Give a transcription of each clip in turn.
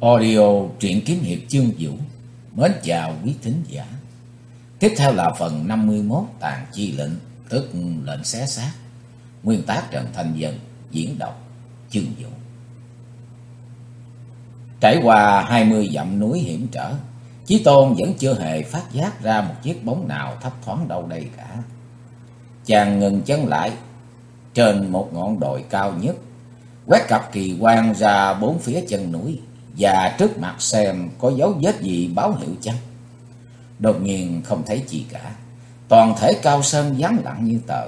Audio truyện kiếm hiệp chương vũ. Mến chào quý thính giả. Tiếp theo là phần 51 Tàn chi lệnh, tức lệnh xé xác. Nguyên tác Trần Thanh Dân, diễn đọc chương vũ. Trải qua 20 dặm núi hiểm trở, Chí Tôn vẫn chưa hề phát giác ra một chiếc bóng nào thấp thoáng đâu đây cả. Chàng ngừng chân lại trên một ngọn đồi cao nhất, quét cặp kỳ quan ra bốn phía chân núi và trước mặt xem có dấu vết gì báo hiệu chăng. Đột nhiên không thấy gì cả, toàn thể cao sơn vắng lặng như tờ.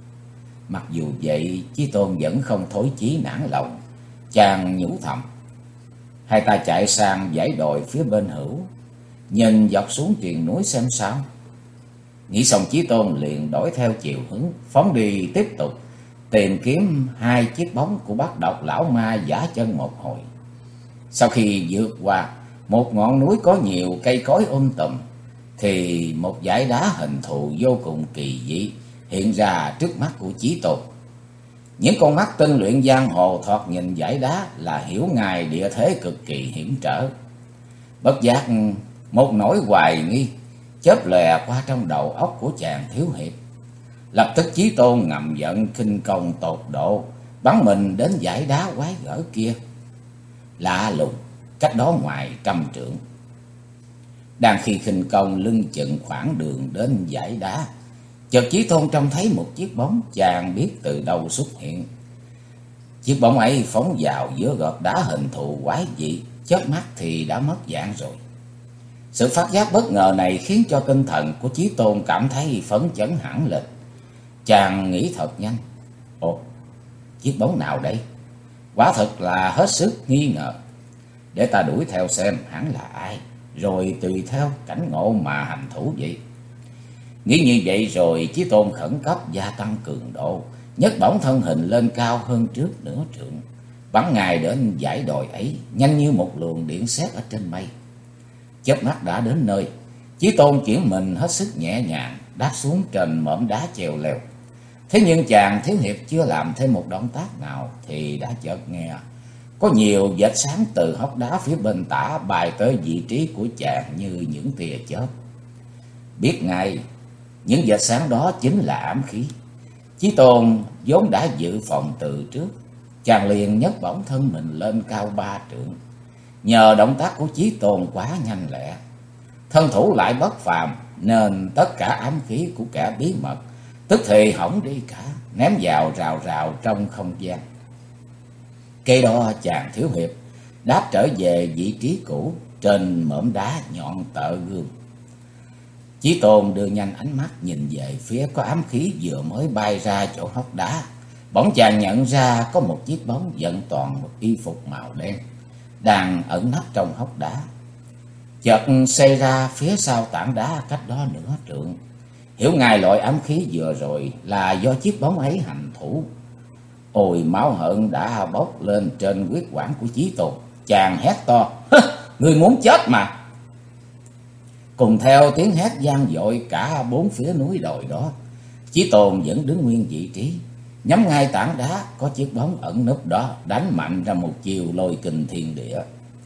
Mặc dù vậy, Chí Tôn vẫn không thối chí nản lòng. Chàng nhủ thầm, hai ta chạy sang dãy đồi phía bên hữu, nhìn dọc xuống triền núi xem sao. Nghĩ xong, Chí Tôn liền đổi theo chiều hướng, phóng đi tiếp tục tìm kiếm hai chiếc bóng của bác độc lão ma giả chân một hồi. Sau khi vượt qua một ngọn núi có nhiều cây cối tùm, thì một dải đá hình thù vô cùng kỳ dị hiện ra trước mắt của Chí Tôn. Những con mắt tinh luyện giang hồ thoạt nhìn dải đá là hiểu ngay địa thế cực kỳ hiểm trở. Bất giác một nỗi hoài nghi chớp lòe qua trong đầu óc của chàng thiếu hiệp. Lập tức Chí Tôn ngầm giận khinh công tột độ, bắn mình đến dải đá quái gở kia. Lạ lùng, cách đó ngoài 100 trượng. Đang khi khinh công lưng chừng khoảng đường đến dải đá, chợt Chí Tôn trông thấy một chiếc bóng, chàng biết từ đâu xuất hiện. Chiếc bóng ấy phóng vào giữa gợt đá hình thù quái dị, chớp mắt thì đã mất dạng rồi. Sự phát giác bất ngờ này khiến cho tinh thần của Chí Tôn cảm thấy phấn chấn hẳn lên. Chàng nghĩ thật nhanh, ồ, chiếc bóng nào đây? Quả thật là hết sức nghi ngờ. Để ta đuổi theo xem hắn là ai, rồi tùy theo cảnh ngộ mà hành thủ vậy. Nghĩ như vậy rồi, Chí Tôn khẩn cấp gia tăng cường độ, nhấc bổng thân hình lên cao hơn trước nửa trượng, bắn ngài đến dãy đồi ấy, nhanh như một luồng điện sét ở trên mây. Chớp mắt đã đến nơi, Chí Tôn chuyển mình hết sức nhẹ nhàng, đáp xuống trên mỏm đá chèo leo. Thế nhưng chàng thiếu hiệp chưa làm thêm một động tác nào thì đã chợt nghe có nhiều vệt sáng từ hốc đá phía bên tả bay tới vị trí của chàng như những tia chớp. Biết ngay những vệt sáng đó chính là ám khí. Chí Tôn vốn đã dự phòng từ trước, chàng liền nhấc bổng thân mình lên cao 3 trượng. Nhờ động tác của Chí Tôn quá nhanh lẹ, thân thủ lại bất phàm, nên tất cả ám khí của kẻ bí mật tức thì hỏng đi cả, ném vào rào rào trong không gian. Kế đó chàng thiếu hiệp đáp trở về vị trí cũ trên mỏm đá nhọn tợ gương. Chí Tôn đưa nhanh ánh mắt nhìn về phía có ám khí vừa mới bay ra chỗ hốc đá. Bỗng chàng nhận ra có một chiếc bóng vận toàn một y phục màu đen đang ẩn nấp trong hốc đá. Chợt xây ra phía sau tảng đá cách đó nửa trượng. Hiểu ngay loại ám khí vừa rồi là do chiếc bóng ấy hành thủ. Ôi, máu hận đã bốc lên trên huyết quản của Chí Tôn. Chàng hét to, người muốn chết mà. Cùng theo tiếng hét vang dội cả bốn phía núi đồi đó, Chí Tôn vẫn đứng nguyên vị trí, nhắm ngay tảng đá có chiếc bóng ẩn núp đó, đánh mạnh ra một chiều lôi kinh thiên địa.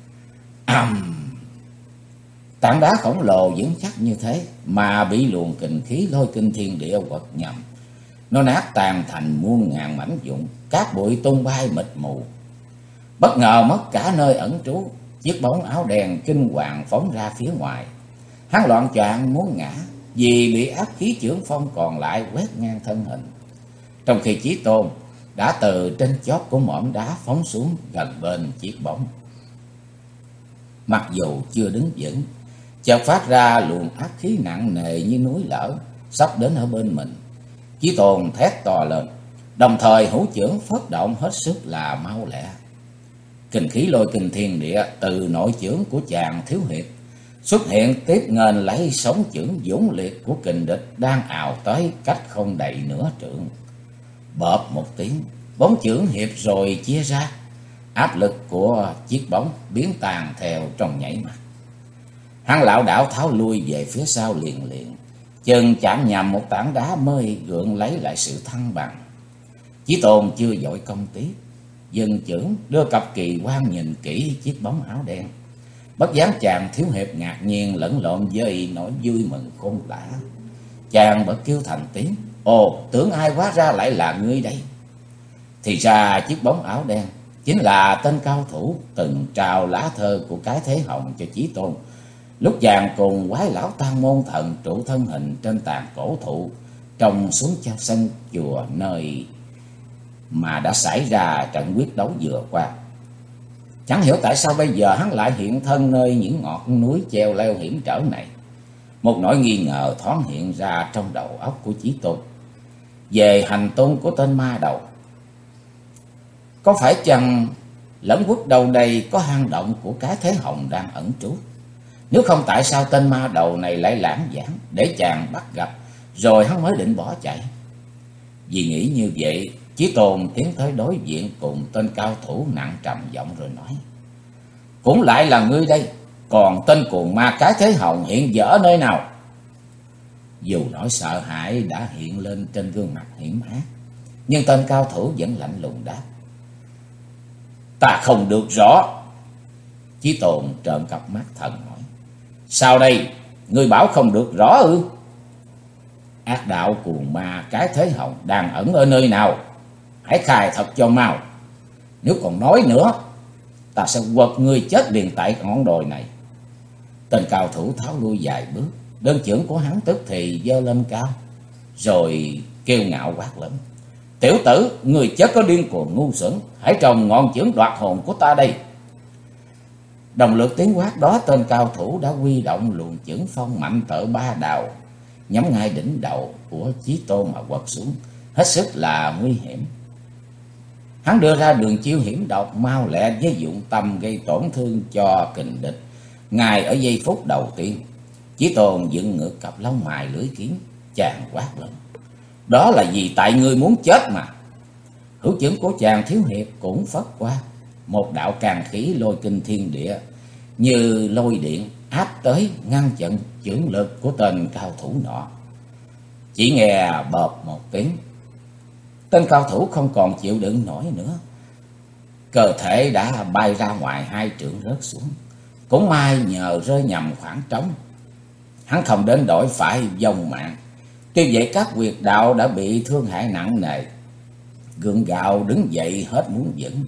Tảng đá khổng lồ vững chắc như thế mà bị luồng kình khí lôi kinh thiên địa quật nhầm, nó nát tan thành muôn ngàn mảnh vụn, cát bụi tung bay mịt mù. Bất ngờ mất cả nơi ẩn trú, chiếc bóng áo đen kinh hoàng phóng ra phía ngoài. Hắn loạn choạng muốn ngã vì bị áp khí chưởng phong còn lại quét ngang thân hình, trong khi Chí Tôn đã từ trên chóp của mỏm đá phóng xuống gần bên chiếc bóng. Mặc dù chưa đứng vững, chợt phát ra luồng áp khí nặng nề như núi lở sắp đến ở bên mình. Chí Tôn thét to lên, đồng thời hữu chưởng phất động hết sức là mau lẹ. Kình khí lôi kinh thiên địa từ nội chưởng của chàng thiếu hiệp xuất hiện tiếp nghênh lấy sóng chưởng dũng liệt của kình địch đang ào tới cách không đầy nửa trượng. Bợp một tiếng, bóng chưởng hiệp rồi chia ra, áp lực của chiếc bóng biến tàn theo trong nhảy mắt. Hắn lảo đảo tháo lui về phía sau liền liền, chân chạm nhầm một tảng đá mới gượng lấy lại sự thăng bằng. Chí Tôn chưa vội công tiếp, dừng chưởng, đưa cặp kỳ quan nhìn kỹ chiếc bóng áo đen. Bất giác chàng thiếu hiệp ngạc nhiên lẫn lộn với nỗi vui mừng khôn tả. Chàng bật kêu thành tiếng: "Ồ, tưởng ai hóa ra lại là ngươi đây." Thì ra chiếc bóng áo đen chính là tên cao thủ từng trao lá thơ của cái Thế Hồng cho Chí Tôn, lúc chàng cùng quái lão Tam Môn Thần trụ thân hình trên tàn cổ thụ trong xuống sân chùa nơi mà đã xảy ra trận quyết đấu vừa qua. Chẳng hiểu tại sao bây giờ hắn lại hiện thân nơi những ngọn núi treo leo hiểm trở này. Một nỗi nghi ngờ thoáng hiện ra trong đầu óc của Chí Tôn về hành tung của tên ma đầu. Có phải chăng Lẫn Quốc đâu đây có hang động của cái Thế Hồng đang ẩn trú? Nếu không, tại sao tên ma đầu này lại lãng giảng để chàng bắt gặp rồi hắn mới định bỏ chạy? Vì nghĩ như vậy, Chí Tôn tiến tới đối diện cùng tên cao thủ nặng trầm giọng rồi nói: "Cũng lại là ngươi đây, còn tên cuồng ma cái Thế Hồng hiện giờ ở nơi nào?" Dù nỗi sợ hãi đã hiện lên trên gương mặt hiểm ác, nhưng tên cao thủ vẫn lạnh lùng đáp: "Ta không được rõ." Chí Tôn trợn cặp mắt thần hỏi: "Sao đây? Ngươi bảo không được rõ ư?" "Ác đạo cuồng ma cái Thế Hồng đang ẩn ở nơi nào? Hãy khai thật cho mau. Nếu còn nói nữa, ta sẽ quật ngươi chết liền tại ngọn đồi này." Tên cao thủ tháo lui vài bước, đơn chưởng của hắn tức thì giơ lên cao, rồi kêu ngạo quát lớn: "Tiểu tử, ngươi chớ có điên cuồng ngu xuẩn, hãy trồng ngọn chưởng đoạt hồn của ta đây." Đồng lượt tiếng quát đó, tên cao thủ đã huy động luồng chưởng phong mạnh cỡ ba đào, nhắm ngay đỉnh đầu của Chí Tôn mà quật xuống, hết sức là nguy hiểm. Hắn đưa ra đường chiêu hiểm độc mau lẹ với dụng tâm gây tổn thương cho kình địch. Ngay ở giây phút đầu tiên, Chí Tôn dựng ngược cặp lông mày lưỡi kiếm, chàng quát lên: "Đó là vì tại ngươi muốn chết mà." Hữu chưởng của chàng thiếu hiệp cũng phất qua, một đạo càn khí lôi kinh thiên địa như lôi điện áp tới, ngăn chặn chưởng lực của tên cao thủ nọ. Chỉ nghe bợp một tiếng, tên cao thủ không còn chịu đựng nổi nữa, cơ thể đã bay ra ngoài hai trượng rớt xuống. Cũng may nhờ rơi nhầm khoảng trống, hắn không đến đổi phải vong mạng. Tuy vậy các huyệt đạo đã bị thương hại nặng nề, gượng gạo đứng dậy hết muốn vững.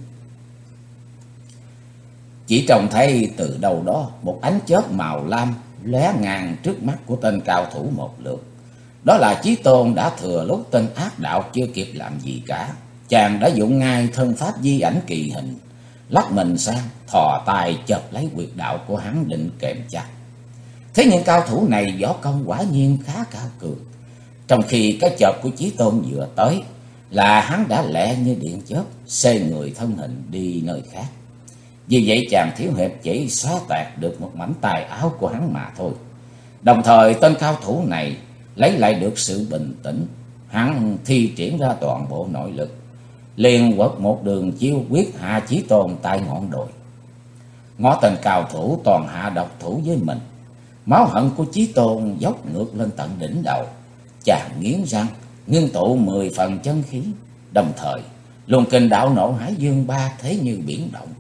Chỉ trông thấy từ đâu đó một ánh chớp màu lam lóe ngang trước mắt của tên cao thủ một lượt. Đó là Chí Tôn đã thừa lúc tên ác đạo chưa kịp làm gì cả, chàng đã dụng ngay thân pháp di ảnh kỳ hình, lắc mình sang, thò tay chộp lấy huyệt đạo của hắn định kềm chặt. Thế nhưng cao thủ này võ công quả nhiên khá cao cường. Trong khi cái chộp của Chí Tôn vừa tới, là hắn đã lẹ như điện chớp xê người thân hình đi nơi khác. Vì vậy chàng thiếu hiệp chỉ xóa tạc được một mảnh tài áo của hắn mà thôi. Đồng thời tên cao thủ này lấy lại được sự bình tĩnh, hắn thi triển ra toàn bộ nội lực, liền quật một đường chiêu quyết hạ Chí Tôn tại ngọn đồi. Ngó tên cao thủ toàn hạ độc thủ với mình, máu hận của Chí Tôn dốc ngược lên tận đỉnh đầu. Chàng nghiến răng ngưng tụ 10 phần chân khí, đồng thời luồng kình đạo nộ hải dương ba thế như biển động.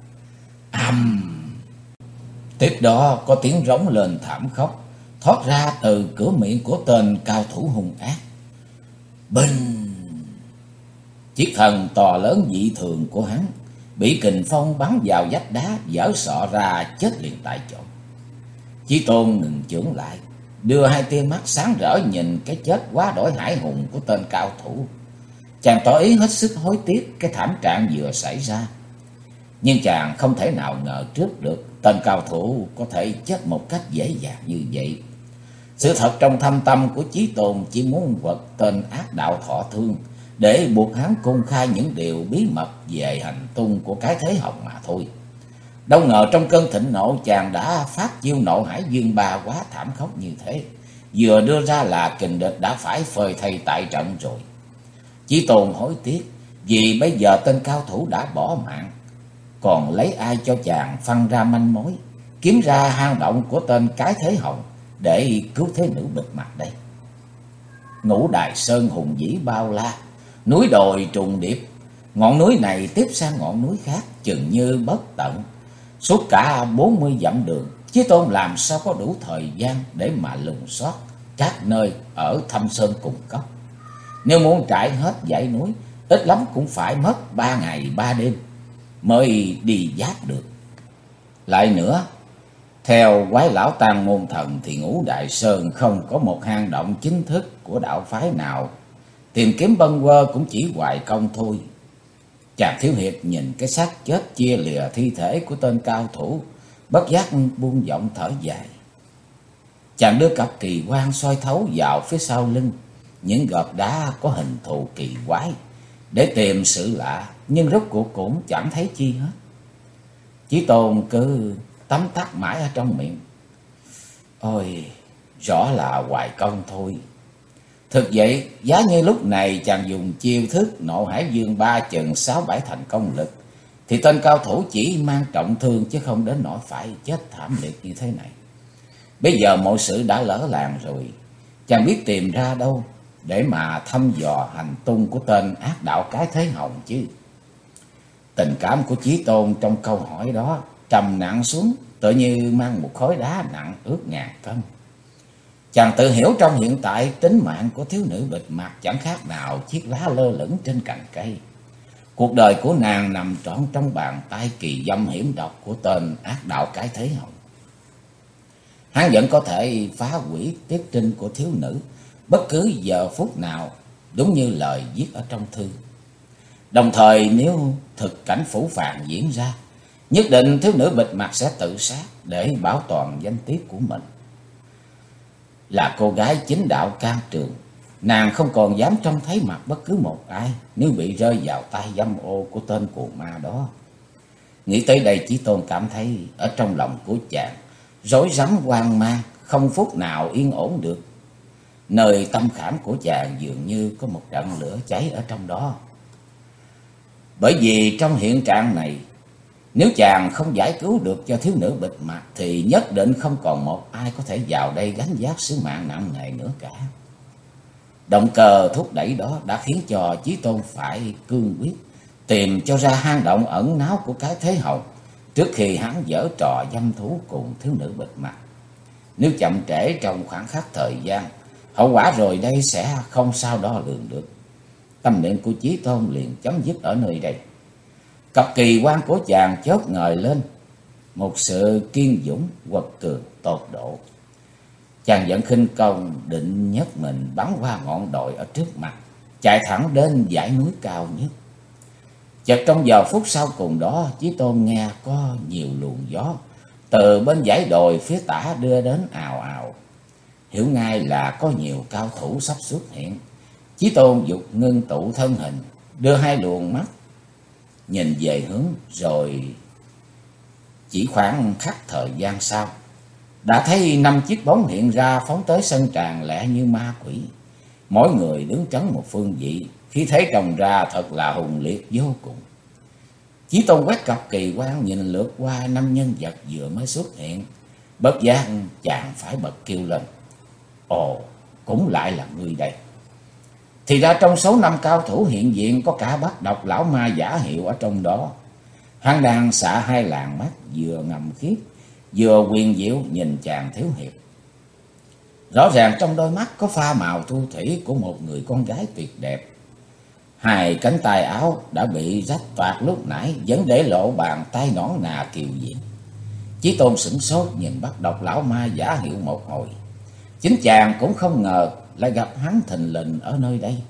Tiếp đó có tiếng rống lên thảm khốc thoát ra từ cửa miệng của tên cao thủ hung ác. Binh! Chiếc thân to lớn dị thường của hắn bị kình phong bắn vào vách đá, vỡ sọ ra chết liền tại chỗ. Chí Tôn ngừng chưởng lại, đưa hai tia mắt sáng rỡ nhìn cái chết quá đổi hải hùng của tên cao thủ. Chàng tỏ ý hết sức hối tiếc cái thảm trạng vừa xảy ra, nhưng chàng không thể nào ngờ trước được tên cao thủ có thể chết một cách dễ dàng như vậy. Sự thật trong thâm tâm của Chí Tôn chỉ muốn quật tên ác đạo thọ thương, để buộc hắn công khai những điều bí mật về hành tung của cái Thế Hồng mà thôi. Đâu ngờ trong cơn thịnh nộ, chàng đã phát chiêu nộ hải dương ba quá thảm khốc như thế. Vừa đưa ra là kình địch đã phải phơi thây tại trận rồi. Chí Tôn hối tiếc vì bây giờ tên cao thủ đã bỏ mạng, còn lấy ai cho chàng phân ra manh mối, kiếm ra hang động của tên cái Thế Hồng để cứu thế nữ bịt mặt đây. Ngũ Đài Sơn hùng vĩ bao la, núi đồi trùng điệp, Ngọn núi này tiếp sang ngọn núi khác chừng như bất tận, suốt cả 40 dặm đường. Chí Tôn làm sao có đủ thời gian để mà lùng soát các nơi ở thâm sơn cùng cốc. Nếu muốn trải hết dãy núi, ít lắm cũng phải mất 3 ngày 3 đêm mới đi giáp được. Lại nữa, theo quái lão Tang Môn Thần thì Ngũ Đại Sơn không có một hang động chính thức của đạo phái nào, tìm kiếm bâng quơ cũng chỉ hoài công thôi. Chàng thiếu hiệp nhìn cái xác chết chia lìa thi thể của tên cao thủ, bất giác buông giọng thở dài. Chàng đưa cặp kỳ quan soi thấu vào phía sau lưng những gợt đá có hình thù kỳ quái để tìm sự lạ, nhưng rốt cuộc cũng chẳng thấy chi hết. Chí Tôn cứ tấm tắc mãi ở trong miệng. Ôi, rõ là hoài công thôi. Thực vậy, giá như lúc này chàng dùng chiêu thức Nộ Hải Dương Ba chừng 6-7 thành công lực, thì tên cao thủ chỉ mang trọng thương chứ không đến nỗi phải chết thảm liệt như thế này. Bây giờ mọi sự đã lỡ làng rồi, chàng biết tìm ra đâu để mà thăm dò hành tung của tên ác đạo Cái Thế Hồng chứ. Tình cảm của Chí Tôn trong câu hỏi đó trầm nặng xuống, tựa như mang một khối đá nặng ước ngàn cân. Chàng tự hiểu trong hiện tại tính mạng của thiếu nữ bịt mặt chẳng khác nào chiếc lá lơ lửng trên cành cây. Cuộc đời của nàng nằm trọn trong bàn tay kỳ dâm hiểm độc của tên ác đạo Cái Thế Hồng. Hắn vẫn có thể phá hủy tiết trinh của thiếu nữ bất cứ giờ phút nào, đúng như lời viết ở trong thư. Đồng thời nếu thực cảnh phủ phàng diễn ra, nhất định thiếu nữ bịt mặt sẽ tự sát để bảo toàn danh tiết của mình. Là cô gái chính đạo can trường, nàng không còn dám trông thấy mặt bất cứ một ai nếu bị rơi vào tay dâm ô của tên cuồng ma đó. Nghĩ tới đây, Chí Tôn cảm thấy ở trong lòng của chàng rối rắm hoang mang, không phút nào yên ổn được. Nơi tâm khảm của chàng dường như có một trận lửa cháy ở trong đó. Bởi vì trong hiện trạng này, nếu chàng không giải cứu được cho thiếu nữ bịt mặt thì nhất định không còn một ai có thể vào đây gánh vác sứ mạng nặng nề nữa cả. Động cơ thúc đẩy đó đã khiến cho Chí Tôn phải cương quyết tìm cho ra hang động ẩn náu của Cái Thế Hồng trước khi hắn giở trò dâm thú cùng thiếu nữ bịt mặt. Nếu chậm trễ trong khoảng khắc thời gian, hậu quả rồi đây sẽ không sao đo lường được. Tâm niệm của Chí Tôn liền chấm dứt ở nơi đây. Cặp kỳ quan của chàng chớp ngời lên một sự kiên dũng quật cường tột độ. Chàng vẫn khinh công định nhấc mình bắn qua ngọn đồi ở trước mặt, chạy thẳng đến dãy núi cao nhất. Chợt trong giờ phút sau cùng đó, Chí Tôn nghe có nhiều luồng gió từ bên dãy đồi phía tả đưa đến ào ào, hiểu ngay là có nhiều cao thủ sắp xuất hiện. Chí Tôn dục ngưng tụ thân hình, đưa hai luồng mắt nhìn về hướng, rồi chỉ khoảng khắc thời gian sau đã thấy 5 chiếc bóng hiện ra phóng tới sân tràng lẹ như ma quỷ. Mỗi người đứng trấn một phương vị, khí thế trồng ra thật là hùng liệt vô cùng. Chí Tôn quét cặp kỳ quan nhìn lướt qua 5 nhân vật vừa mới xuất hiện, bất giác chàng phải bật kêu lên. Ồ, cũng lại là người đây. Thì ra trong số 5 cao thủ hiện diện có cả Bát Độc lão ma giả hiệu ở trong đó. Hắn đang xạ hai làn mắt vừa ngầm khiếp vừa quyền diệu nhìn chàng thiếu hiệp. Rõ ràng trong đôi mắt có pha màu thu thủy của một người con gái tuyệt đẹp. Hai cánh tay áo đã bị rách toạc lúc nãy vẫn để lộ bàn tay nõn nà kiều diễm. Chí Tôn sửng sốt nhìn Bát Độc lão ma giả hiệu một hồi. Chính chàng cũng không ngờ lại gặp hắn thình lình ở nơi đây.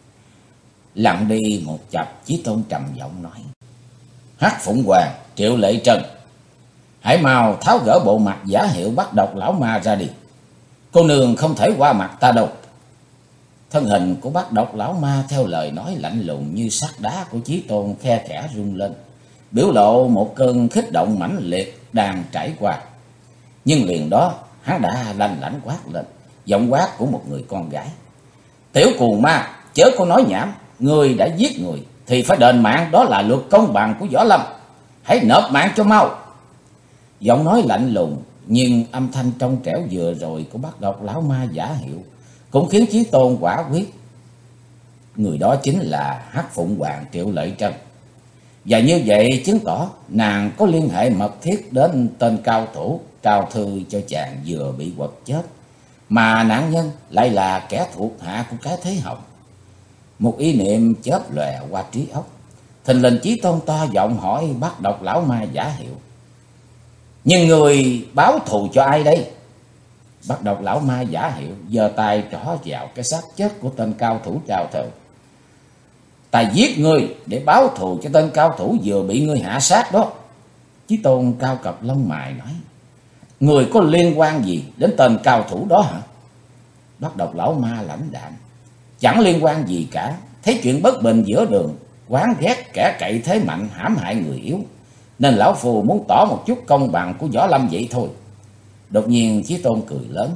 Lặng đi một chập, Chí Tôn trầm giọng nói. Hắc Phụng Hoàng, Triệu Lệ Trân, hãy mau tháo gỡ bộ mặt giả hiệu Bát Độc lão ma ra đi. Cô nương không thể qua mặt ta đâu. Thân hình của Bát Độc lão ma theo lời nói lạnh lùng như sắt đá của Chí Tôn khe khẽ rung lên, biểu lộ một cơn kích động mãnh liệt đang trải qua. Nhưng liền đó hắn đã lanh lảnh quát lên, giọng quát của một người con gái. Tiểu cuồng ma, chớ có nói nhảm, người đã giết người thì phải đền mạng, đó là luật công bằng của Võ Lâm. Hãy nộp mạng cho mau. Giọng nói lạnh lùng nhưng âm thanh trong trẻo vừa rồi của Bát Độc lão ma giả hiệu cũng khiến Chí Tôn quả quyết Người đó chính là Hắc Phụng Hoàng Triệu Lệ Trân. Và như vậy chứng tỏ nàng có liên hệ mật thiết đến tên cao thủ trao thư cho chàng vừa bị quật chết, mà nạn nhân lại là kẻ thuộc hạ của cái Thế Hồng. Một ý niệm chớp lòe qua trí óc. Thình lình Chí Tôn to giọng hỏi Bát Độc lão ma Giả Hiệu: nhưng người báo thù cho ai đây? Bát Độc lão ma Giả Hiệu giơ tay trỏ vào cái xác chết của tên cao thủ trao thư: ta giết ngươi để báo thù cho tên cao thủ vừa bị ngươi hạ sát đó. Chí Tôn cao cặp lông mày nói: người có liên quan gì đến tên cao thủ đó hả? Bát Độc lão ma lãnh đạm: chẳng liên quan gì cả. Thấy chuyện bất bình giữa đường, oán ghét kẻ cậy thế mạnh hãm hại người yếu, nên lão phù muốn tỏ một chút công bằng của võ lâm vậy thôi. Đột nhiên Chí Tôn cười lớn: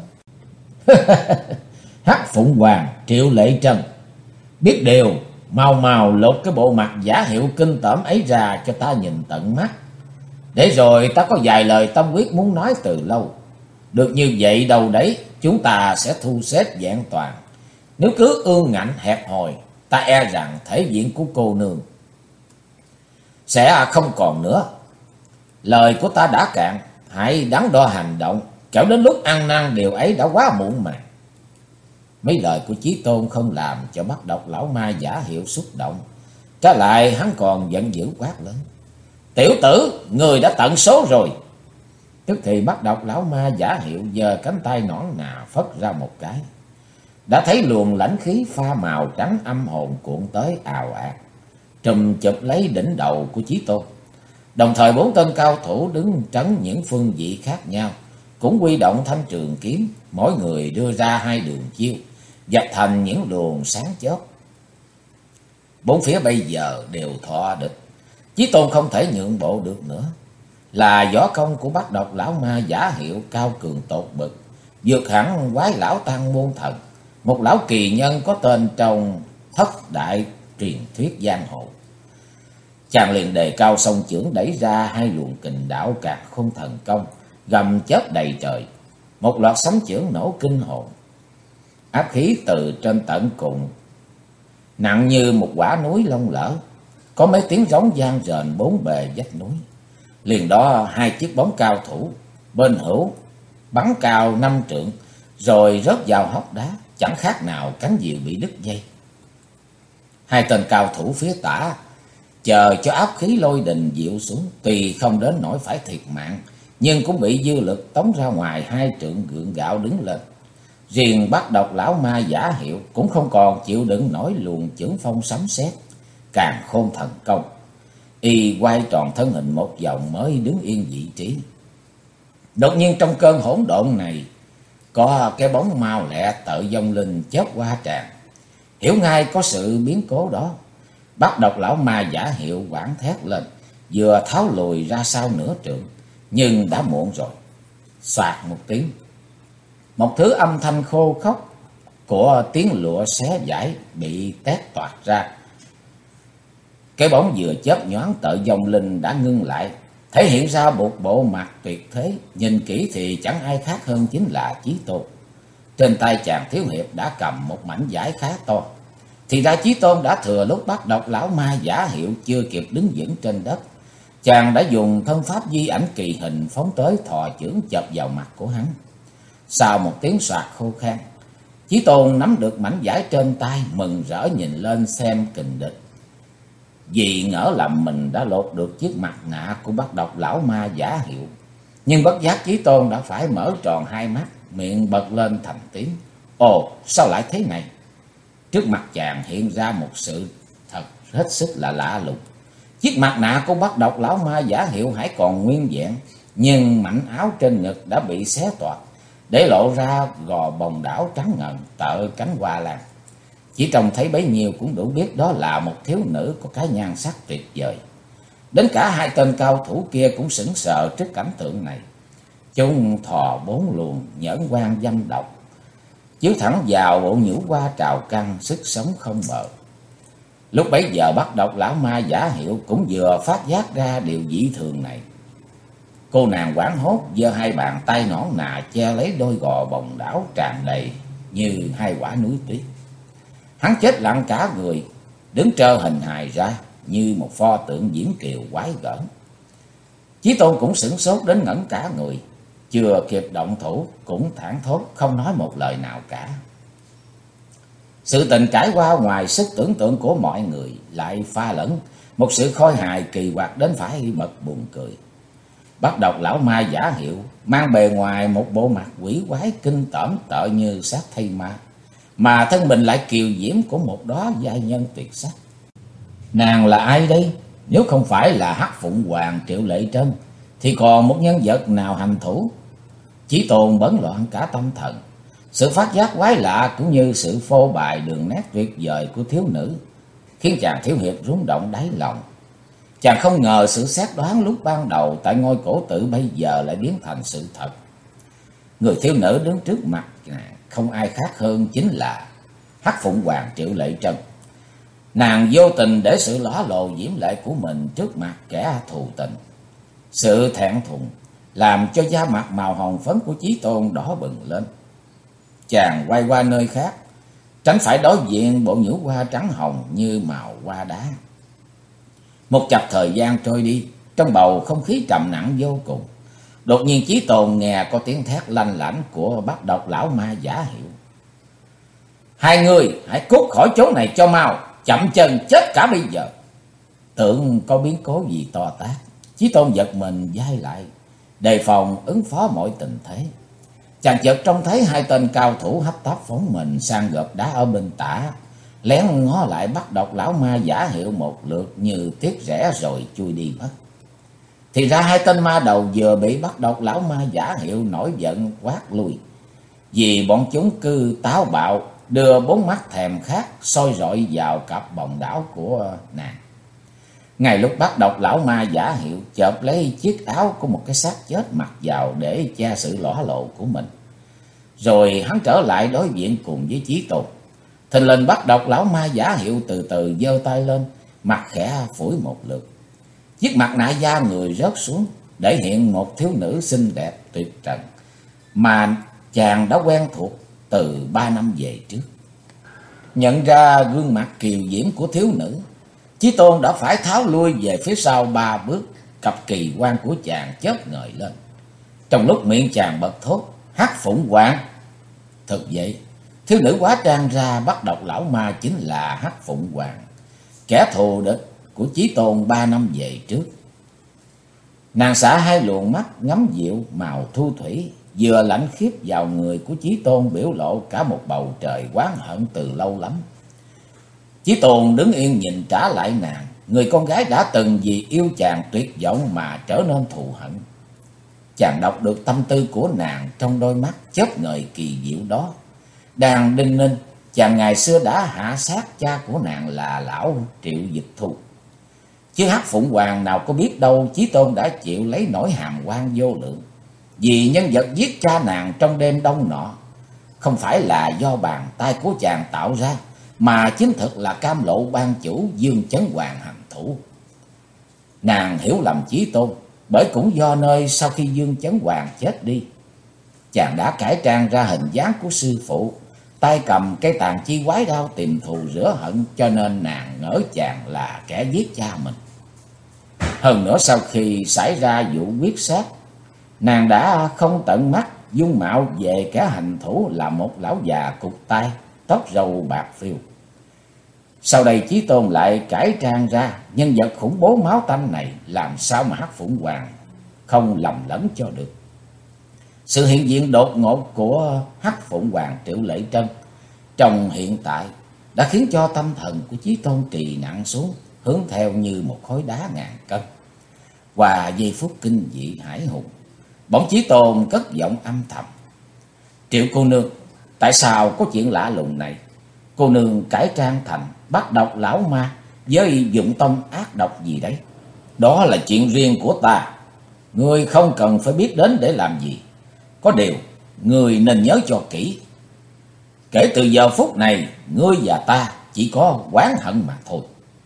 Hắc Phụng Hoàng Triệu Lệ Trân, biết điều, mau mau lột cái bộ mặt Giả Hiệu kinh tởm ấy ra cho ta nhìn tận mắt, để rồi ta có vài lời tâm quyết muốn nói từ lâu. Được như vậy đâu đấy chúng ta sẽ thu xếp vẹn toàn. Nếu cứ ương ngạnh hẹp hòi, ta e rằng thể diện của cô nương sẽ không còn nữa. Lời của ta đã cạn, hãy đắn đo hành động, kẻo đến lúc ăn năn điều ấy đã quá muộn màng. Mấy lời của Chí Tôn không làm cho Bát Độc lão ma Giả Hiệu xúc động. Trái lại hắn còn giận dữ quát lớn: tiểu tử, người đã tận số rồi. Tức thì Bát Độc lão ma Giả Hiệu giơ cánh tay nõn nà phất ra một cái. Đã thấy luồng lãnh khí pha màu trắng âm hồn cuộn tới ào ạt, trùm chụp lấy đỉnh đầu của Chí Tôn. Đồng thời bốn tên cao thủ đứng trấn những phương vị khác nhau cũng huy động thanh trường kiếm, mỗi người đưa ra hai đường chiêu, dập thành những luồng sáng chớp. Bốn phía bây giờ đều thọ địch, Chí Tôn không thể nhượng bộ được nữa. Là võ công của Bát Độc lão ma Giả Hiệu cao cường tột bậc, vượt hẳn Quái lão Tăng Môn Thần, một lão kỳ nhân có tên trong thất đại truyền thuyết giang hồ. Chàng liền đề cao song chưởng đẩy ra hai luồng kình đạo Càn Khôn thần công, gầm chớp đầy trời. Một loạt sóng chưởng nổ kinh hồn, áp khí từ trên tận cùng nặng như một quả núi long lỡ. Có mấy tiếng rống vang rền bốn bề vách núi. Liền đó hai chiếc bóng cao thủ bên hữu bắn cao 5 trượng, rồi rớt vào hốc đá, chẳng khác nào cánh diều bị đứt dây. Hai tên cao thủ phía tả chờ cho áp khí lôi đình dịu xuống, tuy không đến nỗi phải thiệt mạng, nhưng cũng bị dư lực tống ra ngoài 2 trượng gượng gạo đứng lên. Riêng Bát Độc lão ma Giả Hiệu cũng không còn chịu đựng nổi luồng chưởng phong sấm sét Càn Khôn thần công. Y quay tròn thân hình một vòng mới đứng yên vị trí. Đột nhiên trong cơn hỗn độn này, có cái bóng mau lẹ tự vong linh chớp qua tràn. Hiểu ngay có sự biến cố đó, Bát Độc lão ma Giả Hiệu hoảng thét lên, vừa tháo lùi ra sau nửa trượng, nhưng đã muộn rồi. Xoạt một tiếng, một thứ âm thanh khô khốc của tiếng lụa xé vải bị tét toạc ra. Cái bóng vừa chớp nhoáng tự vong linh đã ngưng lại, thể hiện ra một bộ mặt tuyệt thế. Nhìn kỹ thì chẳng ai khác hơn chính là Chí Tôn. Trên tay chàng thiếu hiệp đã cầm một mảnh vải khá to. Thì ra Chí Tôn đã thừa lúc Bát Độc lão ma Giả Hiệu chưa kịp đứng vững trên đất, chàng đã dùng thân pháp di ảnh kỳ hình phóng tới thò chưởng chộp vào mặt của hắn. Sau một tiếng soạt khô khan, Chí Tôn nắm được mảnh vải trên tay, mừng rỡ nhìn lên xem kình địch. Vì ngỡ lầm mình đã lột được chiếc mặt nạ của Bát Độc lão ma Giả Hiệu, nhưng bất giác Chí Tôn đã phải mở tròn hai mắt, miệng bật lên thành tiếng: ồ, sao lại thế này? Trước mặt chàng hiện ra một sự thật hết sức là lạ lùng. Chiếc mặt nạ của Bát Độc lão ma Giả Hiệu hãy còn nguyên vẹn, nhưng mảnh áo trên ngực đã bị xé toạc, để lộ ra gò bồng đảo trắng ngần tợ cánh hoa lan. Chỉ trông thấy bấy nhiêu cũng đủ biết đó là một thiếu nữ có cái nhan sắc tuyệt vời. Đến cả hai tên cao thủ kia cũng sững sờ trước cảnh tượng này. Chúng thò bốn luồng nhẫn quan dâm độc, chiếu thẳng vào bộ nhũ hoa trào căng, sức sống không bờ. Lúc bấy giờ Bát Độc lão ma Giả Hiệu cũng vừa phát giác ra điều dị thường này. Cô nàng hoảng hốt giơ hai bàn tay nõn nà che lấy đôi gò bồng đảo tràn đầy như hai quả núi tuyết. Hắn chết lặng cả người, đứng trơ hình hài ra như một pho tượng diễn kiều quái gở. Chí Tôn cũng sửng sốt đến ngẩn cả người, chưa kịp động thủ cũng thảng thốt không nói một lời nào cả. Sự tình trải qua ngoài sức tưởng tượng của mọi người, lại pha lẫn một sự khôi hài kỳ quặc đến phải bật buồn cười. Bắt Độc lão ma giả hiệu, mang bề ngoài một bộ mặt quỷ quái kinh tởm tợ như xác thây ma, mà thân mình lại kiều diễm của một đóa giai nhân tuyệt sắc. Nàng là ai đây? Nếu không phải là Hắc Phụng Hoàng Triệu Lệ Trân, thì còn một nhân vật nào hành thủ? Chí Tôn bấn loạn cả tâm thần. Sự phát giác quái lạ cũng như sự phô bày đường nét tuyệt vời của thiếu nữ khiến chàng thiếu hiệp rung động đáy lòng. Chàng không ngờ sự xét đoán lúc ban đầu tại ngôi cổ tự bây giờ lại biến thành sự thật. Người thiếu nữ đứng trước mặt nàng không ai khác hơn chính là Hắc Phụng Hoàng Triệu Lệ Trân. Nàng vô tình để sự ló lộ diễm lệ của mình trước mặt kẻ thù tình. Sự thẹn thùng làm cho da mặt màu hồng phấn của Chí Tôn đỏ bừng lên. Chàng quay qua nơi khác, tránh phải đối diện bộ nhũ hoa trắng hồng như màu hoa đá. Một chập thời gian trôi đi, trong bầu không khí trầm nặng vô cùng. Đột nhiên Chí Tôn nghe có tiếng thét lanh lảnh của Bắt Độc lão ma giả hiệu. Hai người hãy cút khỏi chỗ này cho mau, chậm chân chết cả bây giờ. Tưởng có biến cố gì to tát, Chí Tôn giật mình vai lại, đề phòng ứng phó mọi tình thế. Chàng chợt trông thấy hai tên cao thủ hấp tấp phóng mình sang gợp đá ở bên tả, lén ngó lại Bắt Độc lão ma giả hiệu một lượt như tiếc rẻ rồi chui đi mất. Thì ra hai tên ma đầu vừa bị Bắt Độc lão ma giả hiệu nổi giận quát lui, vì bọn chúng cứ táo bạo đưa bốn mắt thèm khát soi rọi vào cặp bồng đảo của nàng. Ngay lúc Bắt Độc lão ma giả hiệu chộp lấy chiếc áo của một cái xác chết mặc vào để che sự lõ lộ của mình, rồi hắn trở lại đối diện cùng với Chí Tôn. Thình lình Bắt Độc lão ma giả hiệu từ từ giơ tay lên, mặt khẽ phủi một lượt. Chiếc mặt nạ da người rớt xuống, để hiện một thiếu nữ xinh đẹp tuyệt trần mà chàng đã quen thuộc từ 3 năm về trước. Nhận ra gương mặt kiều diễm của thiếu nữ, Chí Tôn đã phải tháo lui về phía sau 3 bước, cặp kỳ quan của chàng chớp ngời lên. Trong lúc miệng chàng bật thốt Hắc Phụng Hoàng. Thực vậy, thiếu nữ hóa trang ra Bắt Độc lão ma chính là Hắc Phụng Hoàng, kẻ thù địch của Chí Tôn 3 năm về trước. Nàng xả hai luồng mắt ngắm dịu màu thu thủy, vừa lãnh khiếp vào người của Chí Tôn, biểu lộ cả một bầu trời oán hận từ lâu lắm. Chí Tôn đứng yên nhìn trả lại nàng, người con gái đã từng vì yêu chàng tuyệt vọng mà trở nên thù hận. Chàng đọc được tâm tư của nàng trong đôi mắt chớp ngời kỳ diệu đó. Đang đinh ninh, chàng ngày xưa đã hạ sát cha của nàng là lão Triệu Dịch Thu. Chứ Hắc Phụng Hoàng nào có biết đâu Chí Tôn đã chịu lấy nỗi hàm oan vô lượng, vì nhân vật giết cha nàng trong đêm đông nọ không phải là do bàn tay của chàng tạo ra, mà chính thực là Cam Lộ ban chủ Dương Chấn Hoàng hành thủ. Nàng hiểu lầm Chí Tôn, bởi cũng do nơi sau khi Dương Chấn Hoàng chết đi, chàng đã cải trang ra hình dáng của sư phụ, tay cầm cây tàn chi quái đao tìm thù rửa hận, cho nên nàng ngỡ chàng là kẻ giết cha mình. Hơn nữa sau khi xảy ra vụ quyết sát, nàng đã không tận mắt dung mạo về kẻ hành thủ là một lão già cụt tay, tóc râu bạc phiêu. Sau đây Chí Tôn lại cải trang ra nhân vật khủng bố máu tanh này, làm sao mà Hắc Phụng Hoàng không lầm lẫn cho được. Sự hiện diện đột ngột của Hắc Phụng Hoàng Triệu Lệ Trân trong hiện tại đã khiến cho tâm thần của Chí Tôn trì nặng xuống, hướng theo như một khối đá ngàn cân. Và giây phút kinh dị hải hùng, bỗng Chí Tôn cất giọng âm thầm: Triệu cô nương, tại sao có chuyện lạ lùng này? Cô nương cải trang thành Bắt Độc lão ma với dụng tâm ác độc gì đấy? Đó là chuyện riêng của ta, ngươi không cần phải biết đến để làm gì. Có điều ngươi nên nhớ cho kỹ, kể từ giờ phút này ngươi và ta chỉ có oán hận mà thôi.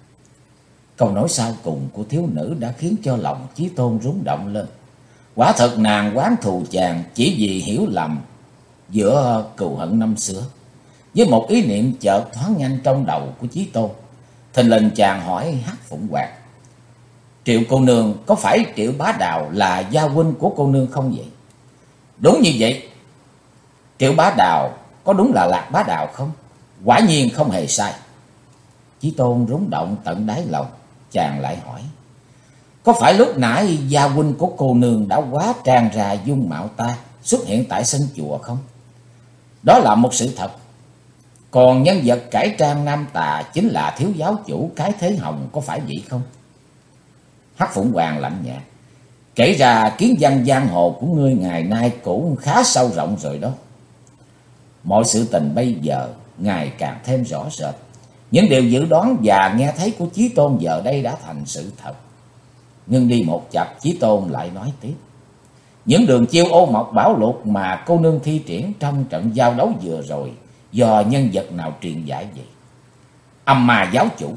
Câu nói sau cùng của thiếu nữ đã khiến cho lòng Chí Tôn rung động lên. Quả thật nàng oán thù chàng chỉ vì hiểu lầm giữa cừu hận năm xưa. với một ý niệm chợt thoáng nhanh trong đầu của Chí Tôn. Thình lình chàng hỏi Hắc Phụng Hoàng: Triệu cô nương, có phải Triệu Bá Đào là gia huynh của cô nương không vậy? Đúng như vậy. Triệu Bá Đào có đúng là Lạc Bá Đào không? Quả nhiên không hề sai. Chí Tôn rúng động tận đáy lòng. Chàng lại hỏi: Có phải lúc nãy gia huynh của cô nương đã hóa trang ra dung mạo ta, xuất hiện tại sân chùa không? Đó là một sự thật. Còn nhân vật cải trang nam tà chính là thiếu giáo chủ Cái Thế Hồng, có phải vậy không? Hắc Phụng Hoàng lạnh nhạt: Kể ra kiến văn giang hồ của ngươi ngày nay cũng khá sâu rộng rồi đó. Mọi sự tình bây giờ ngày càng thêm rõ rệt. Những điều dự đoán và nghe thấy của Chí Tôn giờ đây đã thành sự thật. Ngưng đi một chập, Chí Tôn lại nói tiếp: Những đường chiêu ô mộc bảo lục mà cô nương thi triển trong trận giao đấu vừa rồi, do nhân vật nào truyền giải vậy? Âm Ma giáo chủ.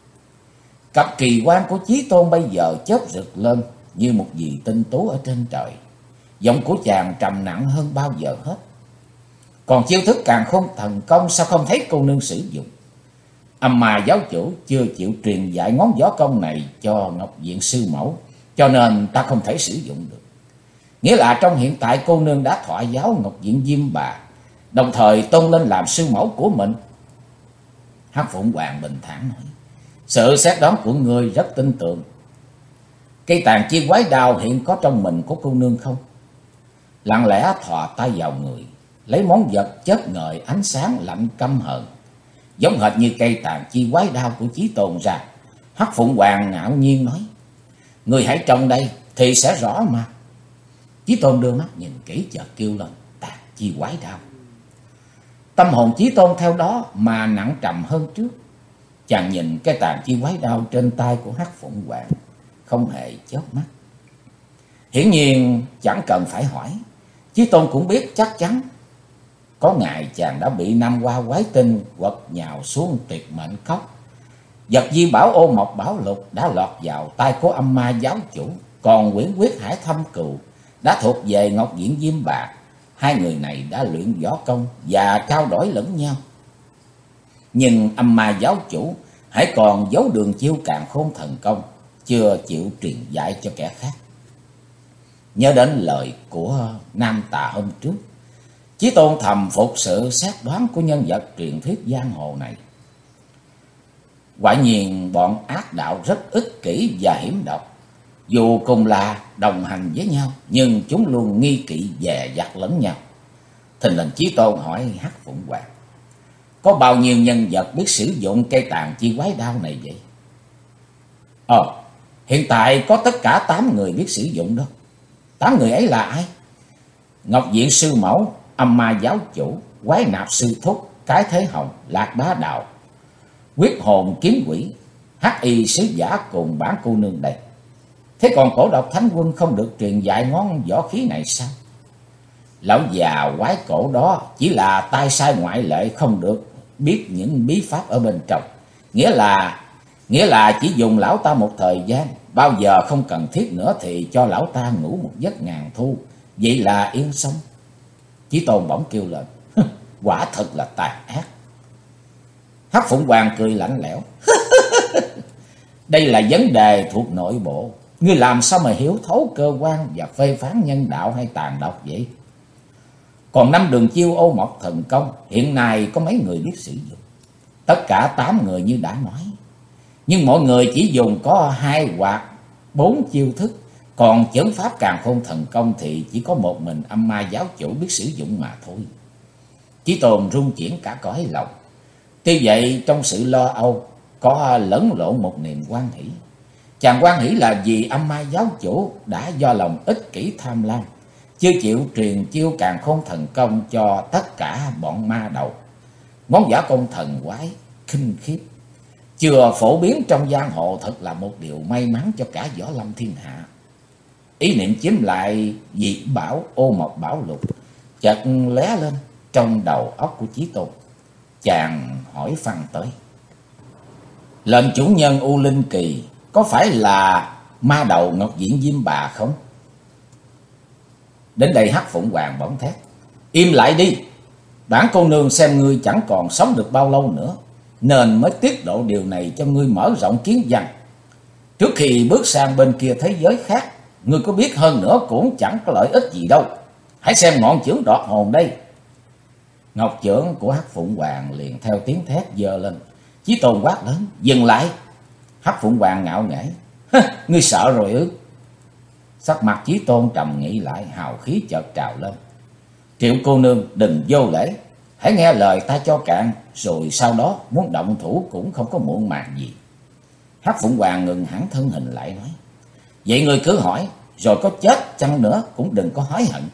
Cặp kỳ quan của Chí Tôn bây giờ chớp rực lên như một vì tinh tú ở trên trời. Giọng của chàng trầm nặng hơn bao giờ hết. Còn chiêu thức Càn Khôn Thần Công sao không thấy cô nương sử dụng? Âm Ma giáo chủ chưa chịu truyền dạy ngón võ công này cho Ngọc Diện sư mẫu, cho nên ta không thể sử dụng được. Nghĩa là trong hiện tại cô nương đã thọ giáo Ngọc Diện Diêm Bà, đồng thời tôn lên làm sư mẫu của mình. Hắc Phụng Hoàng bình thản nói: Sự xét đoán của ngươi rất tin tưởng. Cây tàn chi quái đao hiện có trong mình của cô nương không? Lặng lẽ thò tay vào người, lấy món vật chớp ngời ánh sáng lạnh căm hờn, giống hệt như cây tàn chi quái đao của Chí Tôn ra. Hắc Phụng Hoàng ngạo nhiên nói: Ngươi hãy trông đây thì sẽ rõ mà. Chí Tôn đưa mắt nhìn kỹ chợt kêu lên: Tàn chi quái đao. Tâm hồn Chí Tôn theo đó mà nặng trầm hơn trước. Chàng nhìn cái tàn chi quái đao trên tay của Hắc Phụng Hoàng, không hề chớp mắt. Hiển nhiên chẳng cần phải hỏi, Chí Tôn cũng biết chắc chắn. Có ngày chàng đã bị năm hoa quái tinh quật nhào xuống tuyệt mệnh cốc. Vật di bảo ô mộc bảo lục đã lọt vào tay của Âm Ma giáo chủ. Còn quyển quyết hải thâm cừu đã thuộc về Ngọc Diện Diêm Bà. Hai người này đã luyện võ công và trao đổi lẫn nhau. Nhưng Âm Ma giáo chủ hãy còn giấu đường chiêu Càn Khôn Thần Công, chưa chịu truyền dạy cho kẻ khác. Nhớ đến lời của nam tà hôm trước, Chí Tôn thầm phục sự xét đoán của nhân vật truyền thuyết giang hồ này. Quả nhiên bọn ác đạo rất ích kỷ và hiểm độc. Dù cùng là đồng hành với nhau, nhưng chúng luôn nghi kỵ dè dặt lẫn nhau. Thình lình Chí Tôn hỏi Hắc Phụng Hoàng: Có bao nhiêu nhân vật biết sử dụng cây tàn chi quái đao này vậy? Hiện tại có tất cả 8 người biết sử dụng đó. 8 người ấy là ai? Ngọc Diện sư mẫu, Âm Ma giáo chủ, Quái Nạp sư thúc, Cái Thế Hồng, Lạc Bá Đào, Quyết hồn kiếm quỷ, Hắc y sứ giả cùng bản cô nương đây. Thế còn Cổ Độc Thánh Quân không được truyền dạy ngón võ khí này sao? Lão già quái cổ đó chỉ là tay sai ngoại lệ, không được biết những bí pháp ở bên trong. Nghĩa là chỉ dùng lão ta một thời gian, bao giờ không cần thiết nữa thì cho lão ta ngủ một giấc ngàn thu, vậy là yên sống. Chí Tôn bỗng kêu lên: Quả thật là tàn ác. Hắc Phụng Hoàng cười lạnh lẽo: Đây là vấn đề thuộc nội bộ, ngươi làm sao mà hiểu thấu cơ quan và phê phán nhân đạo hay tàn độc vậy? Còn 5 đường chiêu ô mộc thần công hiện nay có mấy người biết sử dụng? Tất cả 8 người như đã nói, nhưng mọi người chỉ dùng có 2 hoặc 4 chiêu thức. Còn chấn pháp Càn Khôn Thần Công thì chỉ có một mình Âm Ma giáo chủ biết sử dụng mà thôi. Chí Tôn rung chuyển cả cõi lòng. Tuy vậy trong sự lo âu có lẫn lộn một niềm hoan hỷ. Chàng hoan hỷ là vì Âm Ma giáo chủ đã do lòng ích kỷ tham lam, chưa chịu truyền chiêu Càn Khôn Thần Công cho tất cả bọn ma đầu. Món võ công thần quái kinh khiếp, chưa phổ biến trong giang hồ, thật là một điều may mắn cho cả võ lâm thiên hạ. Ý niệm chiếm lại dị bảo ô mộc bảo lục chợt lóe lên trong đầu óc của Chí Tôn. Chàng hỏi phăng tới: Lệnh chủ nhân U Linh Kỳ có phải là ma đầu Ngọc Diện Diêm Bà không? Đến đây Hắc Phụng Hoàng bỗng thét: Im lại đi! Bản cô nương xem ngươi chẳng còn sống được bao lâu nữa, nên mới tiết lộ điều này cho ngươi mở rộng kiến văn. Trước khi bước sang bên kia thế giới khác, ngươi có biết hơn nữa cũng chẳng có lợi ích gì đâu. Hãy xem ngọn chưởng đoạt hồn đây. Ngọc chưởng của Hắc Phụng Hoàng liền theo tiếng thét giơ lên. Chí Tôn quát lớn: dừng lại! Hắc Phụng Hoàng ngạo nghễ: ngươi sợ rồi ư? Sắc mặt Chí Tôn trầm nghĩ lại, hào khí chợt trào lên. Triệu cô nương đừng vô lễ, hãy nghe lời ta cho cạn, rồi sau đó muốn động thủ cũng không có muộn màng gì. Hắc Phụng Hoàng ngừng hẳn thân hình lại nói: vậy ngươi cứ hỏi, rồi có chết chăng nữa cũng đừng có hối hận.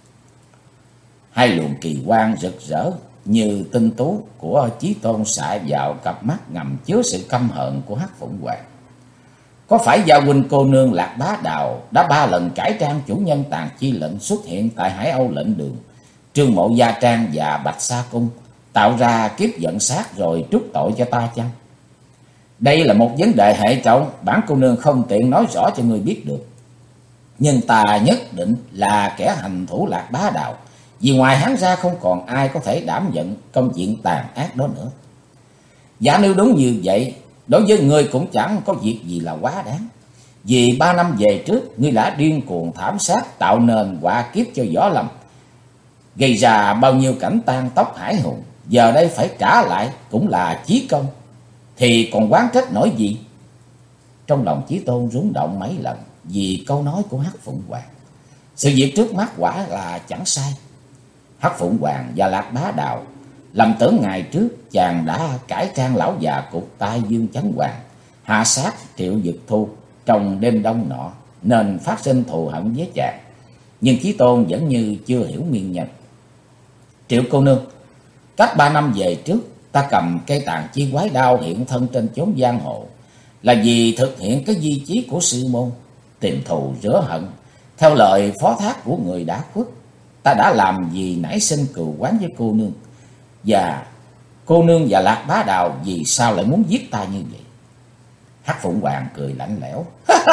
Hai luồng kỳ quang rực rỡ như tinh tú của Chí Tôn xạ vào cặp mắt ngầm chứa sự căm hận của Hắc Phụng Hoàng. Có phải Gia huynh cô nương Lạc Bá Đào đã 3 lần cải trang chủ nhân Tàn Chi lệnh xuất hiện tại Hải Âu lệnh đường, Trương Mộ Gia Trang và Bạch Sa Cung, tạo ra kiếp giận sát rồi trút tội cho ta chăng? Đây là một vấn đề hệ trọng, bản cô nương không tiện nói rõ cho người biết được. Nhưng ta nhất định là kẻ hành thủ Lạc Bá Đào, vì ngoài hắn ra không còn ai có thể đảm nhận công chuyện tàn ác đó nữa. Giả nếu đúng như vậy, đối với ngươi cũng chẳng có việc gì là quá đáng. Vì 3 năm về trước, ngươi đã điên cuồng thảm sát, tạo nên họa kiếp cho Võ Lâm, gây ra bao nhiêu cảnh tan tóc hải hùng. Giờ đây phải trả lại cũng là chí công, thì còn oán trách nổi gì? Trong lòng Chí Tôn rung động mấy lần vì câu nói của Hắc Phụng Hoàng. Sự việc trước mắt quả là chẳng sai. Hắc Phụng Hoàng và Lạc Bá Đào lầm tưởng ngày trước chàng đã cải trang lão già cục tai Dương Chấn Hoàng, hạ sát Triệu Dực Thu trong đêm đông nọ, nên phát sinh thù hận với chàng. Nhưng Chí Tôn vẫn như chưa hiểu nguyên nhân. Triệu cô nương, cách 3 năm về trước, ta cầm cây Tàn Chi quái đao hiện thân trên chốn giang hồ, là vì thực hiện cái di chí của sư môn, tìm thù rửa hận. Theo lời phó thác của người đã khuất, ta đã làm gì nảy sinh cừu oán với cô nương. Và cô nương và Lạc Bá Đào vì sao lại muốn giết ta như vậy? Hắc Phụng Hoàng cười lạnh lẽo: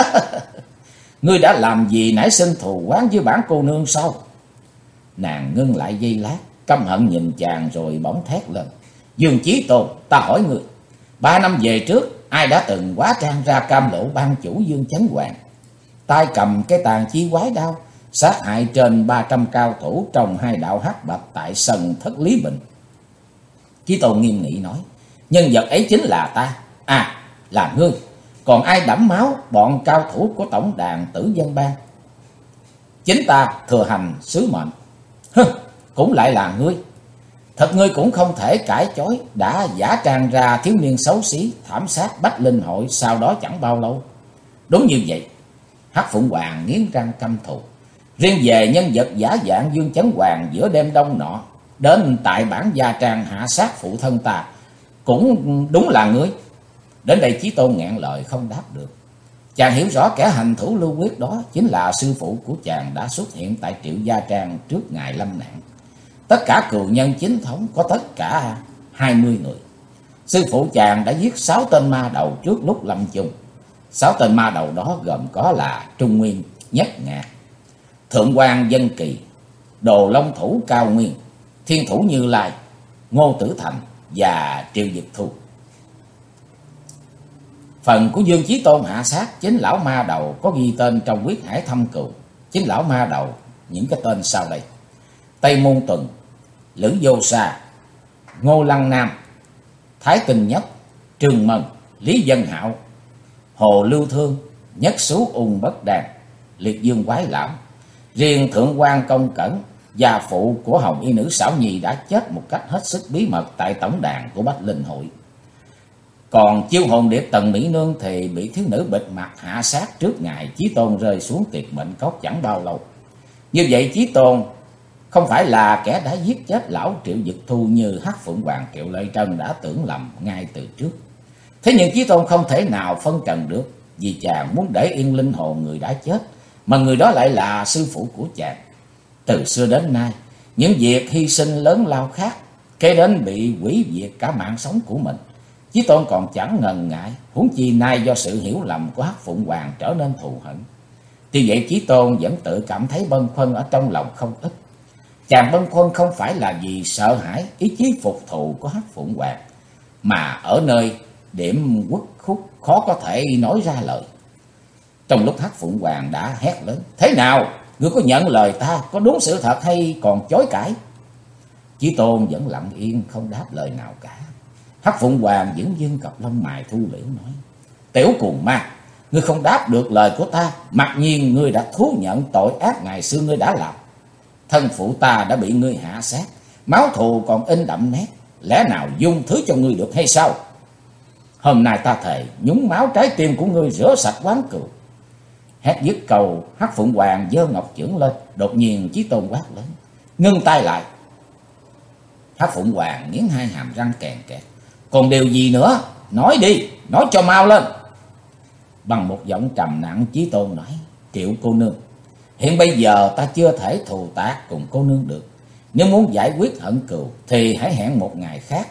ngươi đã làm gì nảy sinh thù oán với bản cô nương sao? Nàng ngưng lại giây lát, căm hận nhìn chàng rồi bỗng thét lên: Dương Chí Tôn, ta hỏi ngươi, 3 năm về trước, ai đã từng hóa trang ra cam lộ ban chủ Dương Chấn Hoàng, tay cầm cái Tàn Chi quái đao, sát hại trên 300 cao thủ trong 2 đạo hắc bạch tại sân Thất Lý Bình? Chí Tôn nghiêm nghị nói: nhân vật ấy chính là ta. À, là ngươi. Còn ai đẫm máu bọn cao thủ của tổng đàn Tử Dân Bang? Chính ta thừa hành sứ mệnh. Cũng lại là ngươi. Thật ngươi cũng không thể cãi chối, đã giả trang ra thiếu niên xấu xí thảm sát Bách Linh Hội sau đó chẳng bao lâu. Đúng như vậy. Hắc Phụng Hoàng nghiến răng căm thù. Riêng về nhân vật giả dạng Dương Chấn Hoàng giữa đêm đông nọ đến tại bản gia trang hạ sát phụ thân ta, cũng đúng là ngươi. Đến đây Chí Tôn nghẹn lời không đáp được. Chàng hiểu rõ kẻ hành thủ Lưu Quyết đó chính là sư phụ của chàng đã xuất hiện tại Triệu Gia Trang trước ngày lâm nạn. Tất cả cừu nhân chính thống có tất cả 20 người. Sư phụ chàng đã giết 6 tên ma đầu trước lúc lâm chung. 6 tên ma đầu đó gồm có là Trung Nguyên, Nhất Ngạc, Thượng Quan Dân Kỳ, Đồ Long Thủ Cao Nguyên, Thiên Thủ Như Lai, Ngô Tử Thành và Triệu Dực Thu. Phần của Dương Chí Tôn hạ sát chính lão ma đầu có ghi tên trong Quyết Hải Thâm Cừu. Chính lão ma đầu những cái tên sau đây: Tây Môn Tuần, Lữ Vô Sa, Ngô Lăng Nam, Thái Tinh Nhất, Trương Mân, Lý Dân Hạo, Hồ Lưu Thương, Nhất Xú Ung Bất Đàn, Liệt Dương Quái Lão. Riêng Thượng quan Công Cẩn, gia phụ của Hồng Y Nữ Xảo Nhi, đã chết một cách hết sức bí mật tại tổng đàn của Bách Linh Hội. Còn Chiêu Hồn Điệp Tần Mỹ Nương thì bị thiếu nữ bịt mặt hạ sát trước ngày Chí Tôn rơi xuống tuyệt mệnh cốc chẳng bao lâu. Như vậy Chí Tôn không phải là kẻ đã giết chết lão Triệu Dực Thu như Hắc Phụng Hoàng Triệu Lệ Trân đã tưởng lầm ngay từ trước. Thế nhưng Chí Tôn không thể nào phân trần được, vì chàng muốn để yên linh hồn người đã chết, mà người đó lại là sư phụ của chàng. Từ xưa đến nay, những việc hy sinh lớn lao khác, kế đến bị hủy diệt cả mạng sống của mình, Chí Tôn còn chẳng ngần ngại, huống chi nay do sự hiểu lầm của Hắc Phụng Hoàng trở nên thù hận. Tuy vậy Chí Tôn vẫn tự cảm thấy bâng khuâng ở trong lòng không ít. Chàng bâng khuâng không phải là vì sợ hãi ý chí phục thù của Hắc Phụng Hoàng, mà ở nơi điểm uất khúc khó có thể nói ra lời. Trong lúc Hắc Phụng Hoàng đã hét lớn: "Thế nào? Ngươi có nhận lời ta, có đúng sự thật hay còn chối cãi?" Chí Tôn vẫn lặng yên không đáp lời nào cả. Hắc Phụng Hoàng vẫn dương cặp lông mày thu liễm nói: "Tiểu cuồng ma, ngươi không đáp được lời của ta, mặc nhiên ngươi đã thú nhận tội ác ngày xưa ngươi đã làm. Thân phụ ta đã bị ngươi hạ sát, máu thù còn in đậm nét, lẽ nào dung thứ cho ngươi được hay sao? Hôm nay ta thề nhúng máu trái tim của ngươi rửa sạch oán cừu." Hét dứt câu, Hắc Phụng Hoàng giơ ngọc chưởng lên, đột nhiên Chí Tôn quát lớn: "Ngưng tay lại!" Hắc Phụng Hoàng nghiến hai hàm răng kèn kẹt: "Còn điều gì nữa? Nói đi, nói cho mau lên!" Bằng một giọng trầm nặng, Chí Tôn nói: "Triệu cô nương, hiện bây giờ ta chưa thể thù tác cùng cô nương được. Nếu muốn giải quyết hận cừu thì hãy hẹn một ngày khác."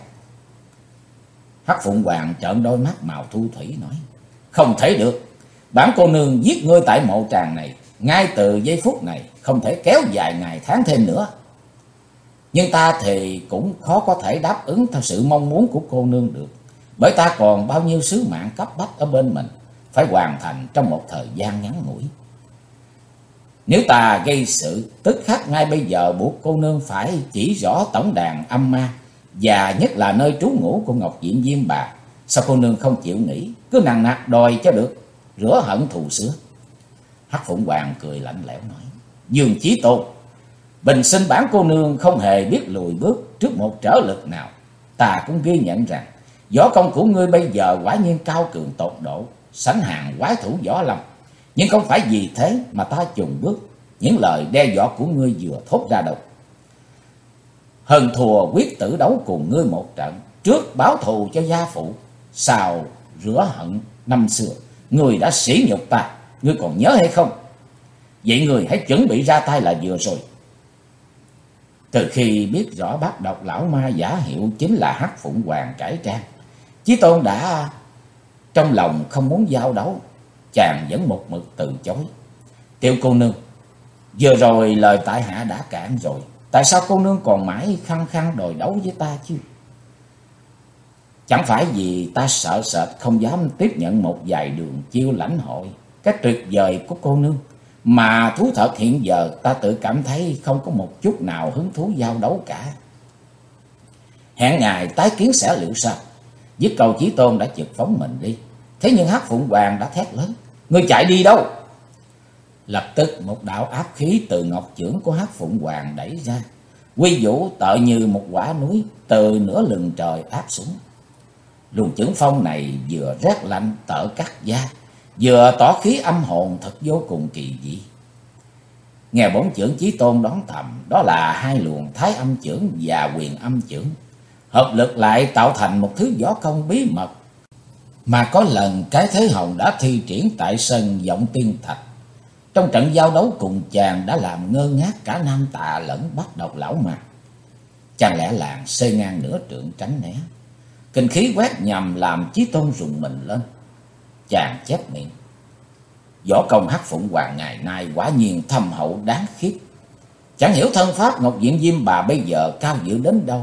Hắc Phụng Hoàng trợn đôi mắt màu thu thủy nói: "Không thể được. Bản cô nương giết ngươi tại mộ tràng này, ngay từ giây phút này, không thể kéo dài ngày tháng thêm nữa. Nhưng ta thì cũng khó có thể đáp ứng theo sự mong muốn của cô nương được, bởi ta còn bao nhiêu sứ mạng cấp bách ở bên mình, phải hoàn thành trong một thời gian ngắn ngủi. Nếu ta gây sự, tức khắc ngay bây giờ buộc cô nương phải chỉ rõ tổng đàn âm ma, và nhất là nơi trú ngụ của Ngọc Diện Diêm Bà. Sao cô nương không chịu nghĩ, cứ nằng nặc đòi cho được, rửa hận thù xưa?" Hắc Phụng Hoàng cười lạnh lẽo nói: "Dương Chí Tôn, bình sinh bản cô nương không hề biết lùi bước trước một trở lực nào. Ta cũng ghi nhận rằng võ công của ngươi bây giờ quả nhiên cao cường tột độ, sánh hàng quái thủ võ lâm. Nhưng không phải vì thế mà ta chùn bước những lời đe dọa của ngươi vừa thốt ra đâu. Hơn thua quyết tử đấu cùng ngươi một trận, trước báo thù cho gia phụ, sau rửa hận năm xưa. Ngươi đã sỉ nhục ta, ngươi còn nhớ hay không? Vậy ngươi hãy chuẩn bị ra tay là vừa rồi." Từ khi biết rõ bác độc lão ma giả hiệu chính là Hắc Phụng Hoàng cải trang, Chí Tôn đã trong lòng không muốn giao đấu. Chàng vẫn một mực từ chối: "Tiểu cô nương, vừa rồi lời tại hạ đã cạn rồi, tại sao cô nương còn mãi khăng khăng đòi đấu với ta chứ? Chẳng phải vì ta sợ sệt không dám tiếp nhận một vài đường chiêu lãnh hội cái tuyệt vời của cô nương, mà thú thật hiện giờ ta tự cảm thấy không có một chút nào hứng thú giao đấu cả. Hẹn ngày tái kiến sẽ liệu sao?" Dứt câu, Chí Tôn đã chực phóng mình đi. Thế nhưng Hắc Phụng Hoàng đã thét lớn: "Ngươi chạy đi đâu?" Lập tức một đạo áp khí từ ngọc chưởng của Hắc Phụng Hoàng đẩy ra, quy vũ tợ như một quả núi từ nửa lưng trời áp xuống. Luồng chưởng phong này vừa rét lạnh tợ cắt da, vừa tỏ khí âm hồn thật vô cùng kỳ dị. Nghe bóng chưởng, Chí Tôn đoán thầm đó là hai luồng thái âm chưởng và quyền âm chưởng hợp lực lại tạo thành một thứ võ công bí mật mà có lần cái Thế Hồng đã thi triển tại sân Vọng Tiên Thạch. Trong trận giao đấu cùng chàng đã làm ngơ ngác cả Nam Tà lẫn Bắc Độc lão mà. Chàng lẻ làng xê ngang nửa trượng tránh né, kinh khí quét nhằm làm Chí Tôn rùng mình lên. Chàng chép miệng: "Võ công Hắc Phụng Hoàng ngày nay quả nhiên thâm hậu đáng khiếp. Chẳng hiểu thân pháp Ngọc Diện Diêm Bà bây giờ cao dữ đến đâu.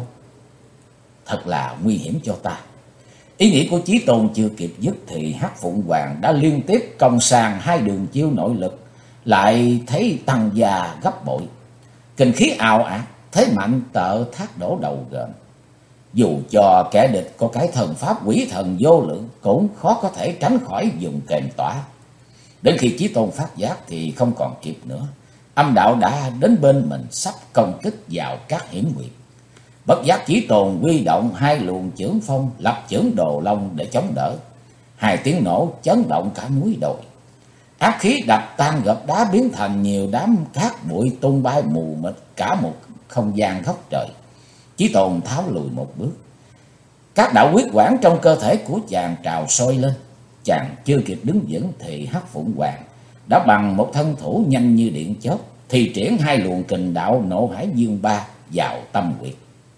Thật là nguy hiểm cho ta." Ý nghĩ của Chí Tôn chưa kịp dứt thì Hắc Phụng Hoàng đã liên tiếp công sàng hai đường chiêu nội lực, lại thấy tăng già gấp bội. Kinh khí ào ạt, thế mạnh tợ thác đổ đầu gợn. Dù cho kẻ địch có cái thần pháp quỷ thần vô lượng, cũng khó có thể tránh khỏi dùng kềm tỏa. Đến khi Chí Tôn phát giác thì không còn kịp nữa. Âm đạo đã đến bên mình, sắp công kích vào các hiểm nguyệt. Bất giác Chí Tôn huy động hai luồng chưởng phong, lập chưởng Đồ Long để chống đỡ. Hai tiếng nổ chấn động cả núi đồi. Áp khí đập tan gập đá, biến thành nhiều đám cát bụi tung bay mù mịt cả một không gian góc trời. Chí Tôn tháo lùi một bước. Các đạo huyết quản trong cơ thể của chàng trào sôi lên. Chàng chưa kịp đứng vững thì Hắc Phụng Hoàng đã bằng một thân thủ nhanh như điện chớp thì triển hai luồng kình đạo Nộ Hải Dương Ba vào tâm huyệt.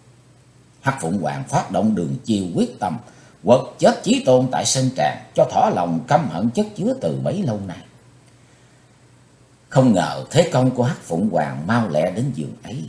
Hắc Phụng Hoàng phát động đường chiêu quyết tâm quật chết Chí Tôn tại sân tràng, cho thỏa lòng căm hận chất chứa từ bấy lâu nay. Không ngờ thế công của Hắc Phụng Hoàng mau lẹ đến giường ấy.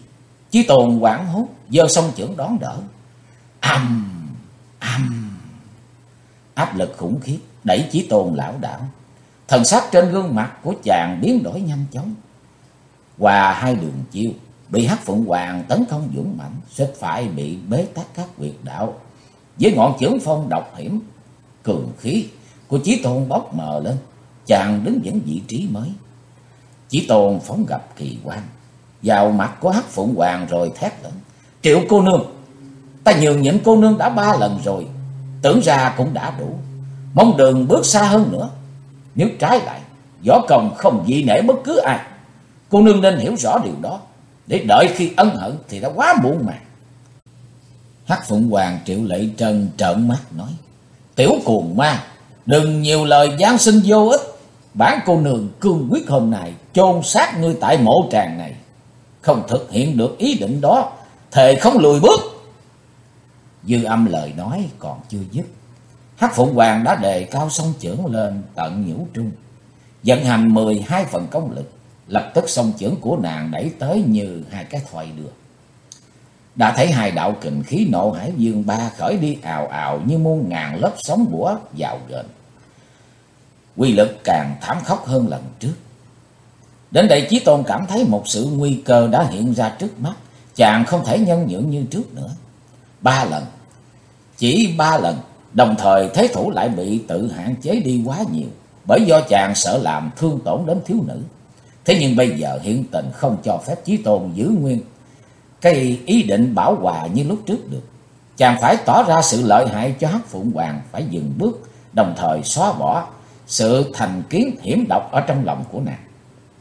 Chí Tôn hoảng hốt giơ song chưởng đón đỡ. Ầm ầm, áp lực khủng khiếp đẩy Chí Tôn lảo đảo. Thần sắc trên gương mặt của chàng biến đổi nhanh chóng. Qua hai đường chiêu, bị Hắc Phượng Hoàng tấn công dũng mãnh, suýt phải bị bế tắc các huyệt đạo. Với ngọn chưởng phong độc hiểm, cường khí của Chí Tôn bốc mờ lên, chàng đứng vững vị trí mới. Chí Tôn phóng gặp kỳ quan vào mặt của Hắc Phượng Hoàng rồi thét lớn: Triệu cô nương, ta nhường nhịn cô nương đã 3 lần rồi, tưởng ra cũng đã đủ, mong đừng bước xa hơn nữa. Nếu trái lại, võ công không dị nể bất cứ ai, cô nương nên hiểu rõ điều đó, để đợi khi ân hận thì đã quá muộn màng. Hắc Phượng Hoàng Triệu Lệ Trân trợn mắt nói: Tiểu cuồng ma, đừng nhiều lời giáng sinh vô ích. Bản cô nương cương quyết hôm nay chôn xác ngươi tại mộ tràng này. Không thực hiện được ý định đó, thề không lùi bước. Dư âm lời nói còn chưa dứt, Hắc Phượng Hoàng đã đề cao song chưởng lên tận nhũ trung, vận hành 12 phần công lực. Lập tức song chưởng của nàng đẩy tới như hai cái thoại đưa. Đã thấy hai đạo kình khí nộ hải dương ba khởi đi ào ào như muôn ngàn lớp sóng bủa vào gần. Quy lực càng thảm khốc hơn lần trước. Đến đây Chí Tôn cảm thấy một sự nguy cơ đã hiện ra trước mắt, chàng không thể nhân nhượng như trước nữa. 3 lần, chỉ 3 lần, đồng thời thế thủ lại bị tự hạn chế đi quá nhiều, bởi do chàng sợ làm thương tổn đến thiếu nữ. Thế nhưng bây giờ hiện tình không cho phép Chí Tôn giữ nguyên cái ý định bảo hòa như lúc trước được. Chàng phải tỏ ra sự lợi hại cho Hắc Phượng Hoàng phải dừng bước, đồng thời xóa bỏ sự thành kiến hiểm độc ở trong lòng của nàng.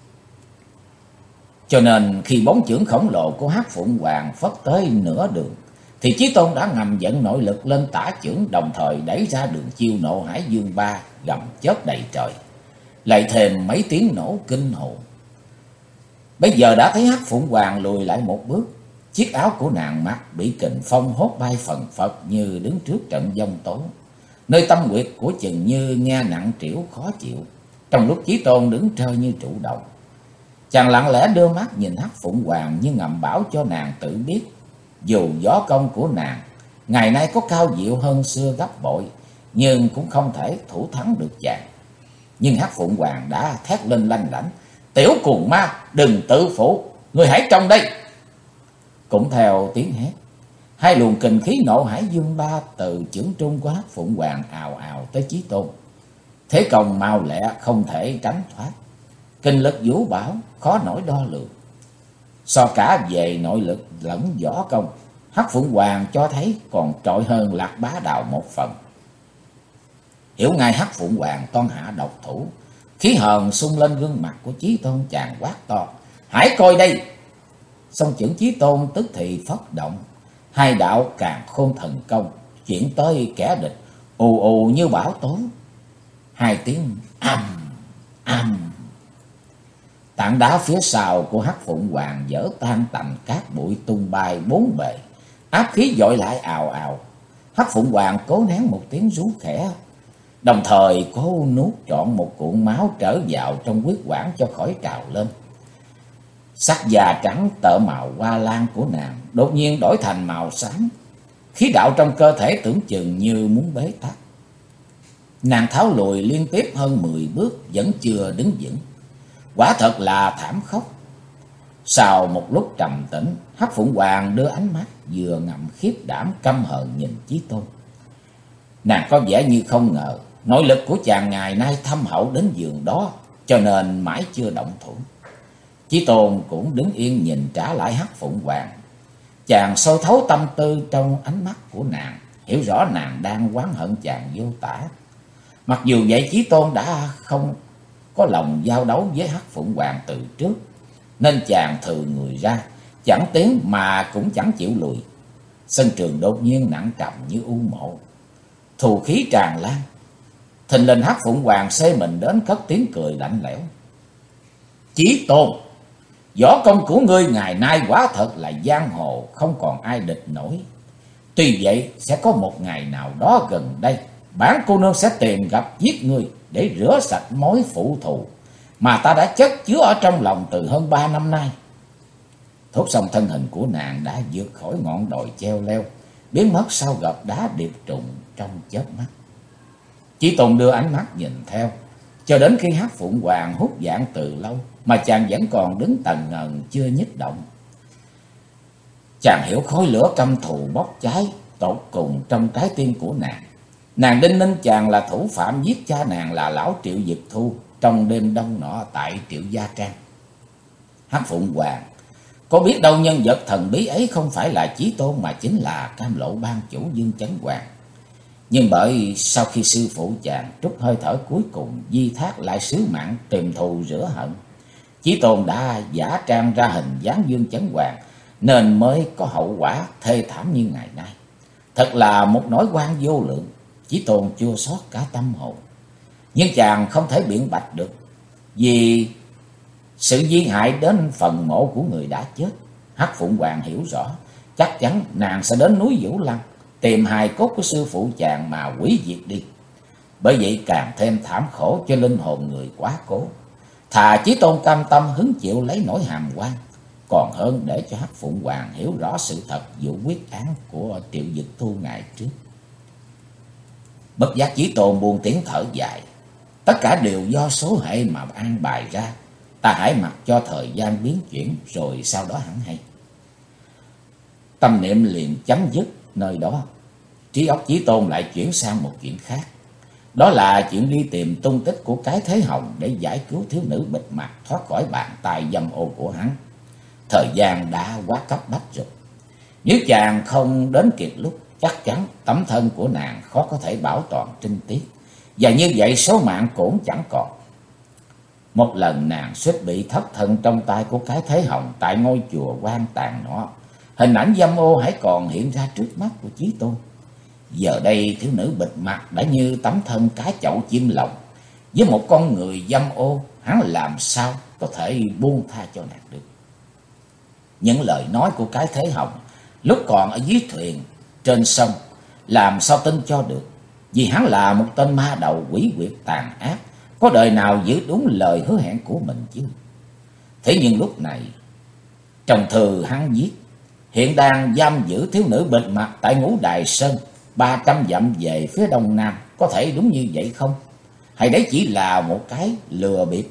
Cho nên khi bóng chưởng khổng lồ của Hắc Phượng Hoàng phất tới nửa đường, thì Chí Tôn đã ngầm dẫn nội lực lên tả chưởng, đồng thời đẩy ra đường chiêu nộ hải dương ba gầm chớp đầy trời, lại thêm mấy tiếng nổ kinh hồn. Bây giờ đã thấy Hắc Phượng Hoàng lùi lại một bước, chiếc áo của nàng mặc bị kình phong hốt bay phần phật như đứng trước trận giông tố. Nơi tâm huyệt của chừng như nghe nặng trĩu khó chịu. Trong lúc Chí Tôn đứng trơ như trụ đồng, chàng lặng lẽ đưa mắt nhìn Hắc Phượng Hoàng như ngầm bảo cho nàng tự biết, dù võ công của nàng ngày nay có cao diệu hơn xưa gấp bội, nhưng cũng không thể thủ thắng được chàng. Nhưng Hắc Phượng Hoàng đã thét lên lanh lảnh: Tiểu cuồng ma, đừng tự phụ, người hãy trông đây. Cũng theo tiếng hét, hai luồng kình khí nộ hải dương ba từ chưởng trung của Hắc Phượng Hoàng ào ào tới Chí Tôn. Thế công mau lẹ không thể tránh thoát, kinh lực vũ bão khó nổi đo lường. So cả về nội lực lẫn võ công, Hắc Phượng Hoàng cho thấy còn trội hơn Lạc Bá Đào một phần. Hiểu ngay Hắc Phượng Hoàng toan hạ độc thủ, khí hờn sung lên gương mặt của Chí Tôn, chàng quát to: Hãy coi đây! Song chưởng Chí Tôn tức thì phất động, hai đạo càn khôn thần công chuyển tới kẻ địch ù ù như bão tố. Hai tiếng ầm ầm, tảng đá phía sau của Hắc Phượng Hoàng vỡ tan tành, cát bụi tung bay bốn bề, áp khí dội lại ào ào. Hắc Phượng Hoàng cố nén một tiếng rú khẽ, đồng thời cố nuốt trọn một cuộn máu trở vào trong huyết quản cho khỏi trào lên. Sắc da trắng tợ màu hoa lan của nàng đột nhiên đổi thành màu xám, khí đạo trong cơ thể tưởng chừng như muốn bế tắc. Nàng tháo lùi liên tiếp hơn 10 bước vẫn chưa đứng vững, quả thật là thảm khốc. Sau một lúc trầm tĩnh, Hắc Phượng Hoàng đưa ánh mắt vừa ngậm khiếp đảm căm hờn nhìn Chí Tôn. Nàng có vẻ như không ngờ nội lực của chàng ngày nay thâm hậu đến giường đó, cho nên mãi chưa động thủ. Chí Tôn cũng đứng yên nhìn trả lại Hắc Phượng Hoàng. Chàng soi thấu tâm tư trong ánh mắt của nàng, hiểu rõ nàng đang oán hận chàng vô tả. Mặc dù vậy, Chí Tôn đã không có lòng giao đấu với Hắc Phượng Hoàng từ trước, nên chàng thừ người ra, chẳng tiến mà cũng chẳng chịu lùi. Sân trường đột nhiên nặng trầm như u mộ, thù khí tràn lan. Thình lình Hắc Phượng Hoàng xê mình đến cất tiếng cười lạnh lẽo: Chí Tôn, võ công của ngươi ngày nay quả thật là giang hồ không còn ai địch nổi. Tuy vậy sẽ có một ngày nào đó gần đây, bản cô nương sẽ tìm gặp giết ngươi để rửa sạch mối phụ thù mà ta đã chất chứa ở trong lòng từ hơn 3 năm nay. Thốt xong thân hình của nàng đã vượt khỏi ngọn đồi treo leo, biến mất sau gập đá điệp trùng trong chớp mắt. Chí Tôn đưa ánh mắt nhìn theo, cho đến khi Hắc Phụng Hoàng hút dạng từ lâu mà chàng vẫn còn đứng tần ngần chưa nhích động. Chàng hiểu khói lửa căm thù bốc cháy tột cùng trong trái tim của nàng. Nàng đinh ninh chàng là thủ phạm giết cha nàng là lão Triệu Dực Thu trong đêm đông nọ tại Triệu Gia Trang. Hắc Phụng Hoàng có biết đâu nhân vật thần bí ấy không phải là Chí Tôn mà chính là Cam Lộ ban chủ Dương Chấn Hoàng. Nhưng bởi sau khi sư phụ chàng trút hơi thở cuối cùng di thác lại sứ mạng tìm thù rửa hận, Chí Tôn đã giả trang ra hình dáng Dương Chấn Hoàng nên mới có hậu quả thê thảm như ngày nay. Thật là một nỗi oan vô lượng. Chí Tôn chua xót cả tâm hồn, nhưng chàng không thể biện bạch được, vì sự di hại đến phần mộ của người đã chết. Hắc Phụng Hoàng hiểu rõ, chắc chắn nàng sẽ đến núi Vũ Lăng tìm hài cốt của sư phụ chàng mà hủy diệt đi. Bởi vậy càng thêm thảm khổ cho linh hồn người quá cố. Thà Chí Tôn cam tâm hứng chịu lấy nỗi hàm oan, còn hơn để cho Hắc Phụng Hoàng hiểu rõ sự thật vụ quyết án của Triệu Dực Thu ngày trước. Bất giác Chí Tôn buông tiếng thở dài. Tất cả đều do số hệ mà an bài ra. Ta hãy mặc cho thời gian biến chuyển rồi sau đó hẳn hay. Tâm niệm liền chấm dứt nơi đó. Trí óc Chí Tôn lại chuyển sang một chuyện khác. Đó là chuyện đi tìm tung tích của Cái Thế Hồng để giải cứu thiếu nữ bịt mặt thoát khỏi bàn tay dâm ô của hắn. Thời gian đã quá cấp bách rồi. Nếu chàng không đến kịp lúc, chắc chắn tấm thân của nàng khó có thể bảo toàn trinh tiết, và như vậy số mạng cũng chẳng còn. Một lần nàng suýt bị thất thân trong tay của Cái Thế Hồng tại ngôi chùa Quan Tàn nọ. Hình ảnh dâm ô hãy còn hiện ra trước mắt của Chí Tôn. Giờ đây thiếu nữ bịt mặt đã như tấm thân cá chậu chim lồng. Với một con người dâm ô, hắn làm sao có thể buông tha cho nàng được. Những lời nói của Cái Thế Hồng lúc còn ở dưới thuyền trên sông làm sao tin cho được, vì hắn là một tên ma đầu quỷ quyệt tàn ác, có đời nào giữ đúng lời hứa hẹn của mình chứ. Thế nhưng lúc này trong thư hắn viết hiện đang giam giữ thiếu nữ bịt mặt tại Ngũ Đài Sơn 300 dặm về phía đông nam, có thể đúng như vậy không? Hay đấy chỉ là một cái lừa bịp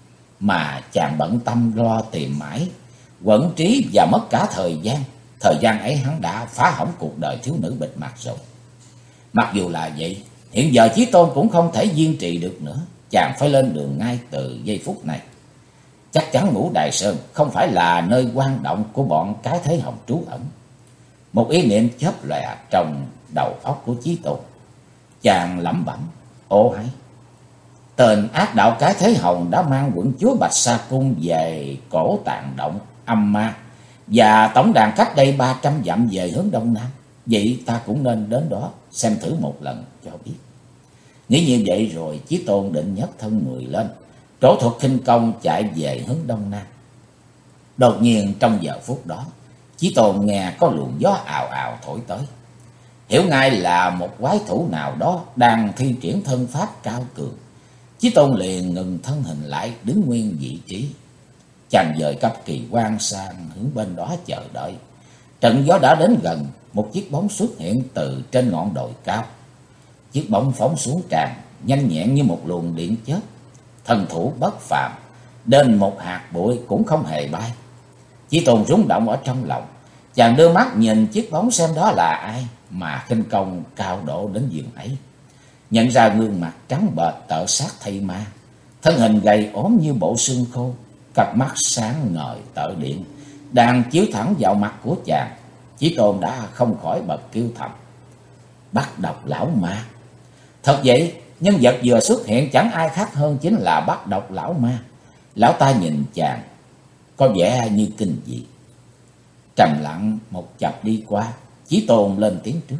mà chàng bận tâm lo tìm mãi, quẩn trí và mất cả thời gian. Thời gian ấy hắn đã phá hỏng cuộc đời thiếu nữ bịt mặt rồi. Mặc dù là vậy, hiện giờ Chí Tôn cũng không thể kiên trì được nữa. Chàng phải lên đường ngay từ giây phút này. Chắc chắn Ngũ Đài Sơn không phải là nơi quan động của bọn Cái Thế Hồng trú ẩn. Một ý niệm chớp lòe trong đầu óc của Chí Tôn. Chàng lẩm bẩm: ồ hay, tên ác đạo Cái Thế Hồng đã mang quận chúa Bạch Sa Cung về cổ Tạng Động âm ma, và tổng đàn cách đây 300 dặm về hướng đông nam. Vậy ta cũng nên đến đó xem thử một lần cho biết. Nghĩ như vậy rồi Chí Tôn định nhấc thân người lên, trổ thuật khinh công chạy về hướng đông nam. Đột nhiên trong giờ phút đó, Chí Tôn nghe có luồng gió ào ào thổi tới. Hiểu ngay là một quái thủ nào đó đang thi triển thân pháp cao cường. Chí Tôn liền ngừng thân hình lại, đứng nguyên vị trí. Chàng dời cấp kỳ quan sang hướng bên đó chờ đợi. Trận gió đã đến gần, một chiếc bóng xuất hiện từ trên ngọn đồi cao. Chiếc bóng phóng xuống tràn, nhanh nhẹn như một luồng điện chớp. Thần thủ bất phàm, đến một hạt bụi cũng không hề bay. Chí Tôn rung động ở trong lòng. Chàng đưa mắt nhìn chiếc bóng xem đó là ai mà khinh công cao độ đến giường ấy. Nhận ra gương mặt trắng bệch tợ xác thây ma, thân hình gầy ốm như bộ xương khô, cặp mắt sáng ngời tợ điện đang chiếu thẳng vào mặt của chàng. Chí Tôn đã không khỏi bật kêu thầm: Bắt Độc Lão Ma. Thật vậy, nhân vật vừa xuất hiện chẳng ai khác hơn chính là Bắt Độc Lão Ma. Lão ta nhìn chàng có vẻ như kinh dị. Trầm lặng một chập đi qua, Chí Tôn lên tiếng trước: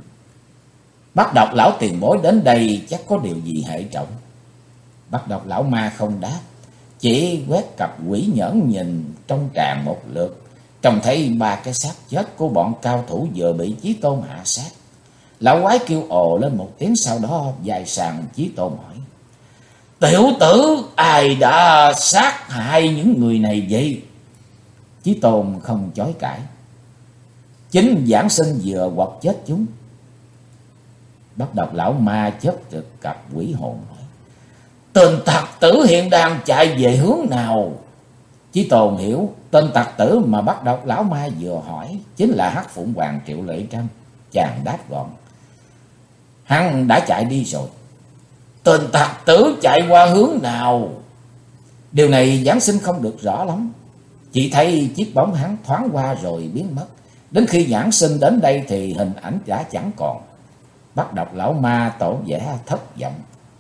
Bắt Độc Lão tiền bối đến đây chắc có điều gì hệ trọng. Bắt Độc Lão Ma không đáp, chỉ quét cặp quỷ nhẫn nhìn trong tràn một lượt, trông thấy 3 cái xác chết của bọn cao thủ vừa bị Chí Tôn hạ sát. Lão quái kêu ồ lên một tiếng, sau đó dài sàng Chí Tôn hỏi: Tiểu tử, ai đã sát hại những người này vậy? Chí Tôn không chối cãi. Chính giảng sinh vừa quật chết chúng. Bắt Độc lão ma chớp trực cặp quỷ hồn hỏi: tên tặc tử hiện đang chạy về hướng nào? Chí Tôn hiểu tên tặc tử mà Bắt Độc lão ma vừa hỏi chính là Hắc Phụng Hoàng Triệu Lệ Trân. Chàng đáp gọn: hắn đã chạy đi rồi. Tên tặc tử chạy qua hướng nào? Điều này giảng sinh không được rõ lắm. Chỉ thấy chiếc bóng hắn thoáng qua rồi biến mất. Đến khi giảng sinh đến đây thì hình ảnh đã chẳng còn. Bắt Độc lão ma tỏ vẻ thất vọng: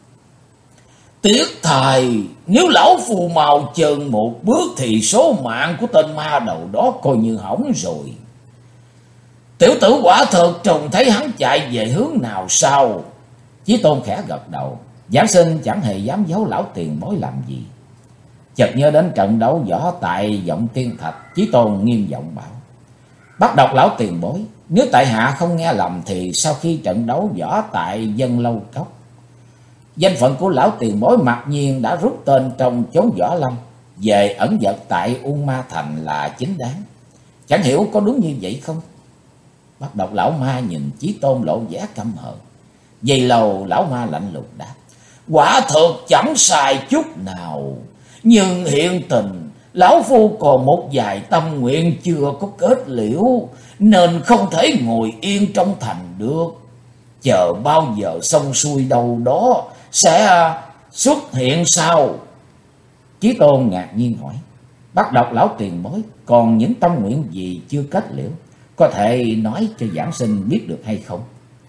tiếc thầy, nếu lão phù màu chừng một bước thì số mạng của tên ma đầu đó coi như hỏng rồi. Tiểu tử quả thật trông thấy hắn chạy về hướng nào sao? Chí Tôn khẽ gật đầu. Giảng sinh chẳng hề dám giấu lão tiền bối làm gì. Chợt nhớ đến trận đấu võ tại Vọng Tiên Thạch, Chí Tôn nghiêm giọng bảo: Bắt Độc lão tiền bối, nếu tại hạ không nghe lầm thì sau khi trận đấu võ tại Dân Lâu Cốc, danh phận của lão tiền bối mặc nhiên đã rút tên trong chốn võ lâm về ẩn dật tại Ung Ma Thành là chính đáng. Chẳng hiểu có đúng như vậy không? Bắt Độc lão ma nhìn Chí Tôn lộ vẻ căm hờn. Giây lâu lão ma lạnh lùng đáp: quả thật chẳng sai chút nào, nhưng hiện tình lão phu còn một vài tâm nguyện chưa có kết liễu, nên không thể ngồi yên trong thành được. Chờ bao giờ xong xuôi đâu đó sẽ xuất hiện sao? Chí Tôn ngạc nhiên hỏi: Bắt Độc lão tiền bối còn những tâm nguyện gì chưa kết liễu, có thể nói cho giảng sinh biết được hay không?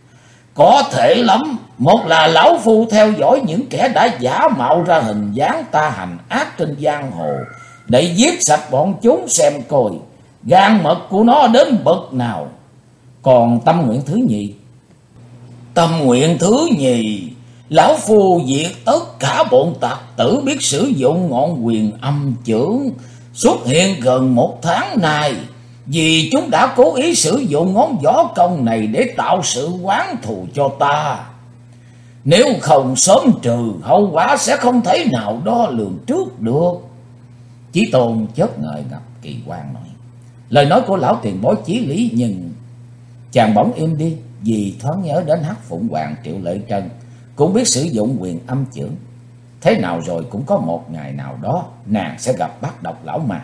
Có thể lắm. Một là lão phu theo dõi những kẻ đã giả mạo ra hình dáng ta hành ác trên giang hồ, để giết sạch bọn chúng xem coi gan mật của nó đến bậc nào. Còn tâm nguyện thứ nhì? Tâm nguyện thứ nhì, lão phu diệt tất cả bọn tặc tử biết sử dụng ngọn quyền âm chưởng xuất hiện gần một tháng nay, vì chúng đã cố ý sử dụng ngón võ công này để tạo sự oán thù cho ta. Nếu không sớm trừ, hậu quả sẽ không thể nào đo lường trước được. Chí Tôn chớp ngời ngập kỳ quan nói: lời nói của lão tiền bối chí lý, nhưng chàng bỗng im đi vì thoáng nhớ đến Hắc Phụng Hoàng Triệu Lệ Trân cũng biết sử dụng quyền âm chưởng. Thế nào rồi cũng có một ngày nào đó nàng sẽ gặp Bắt Độc lão ma.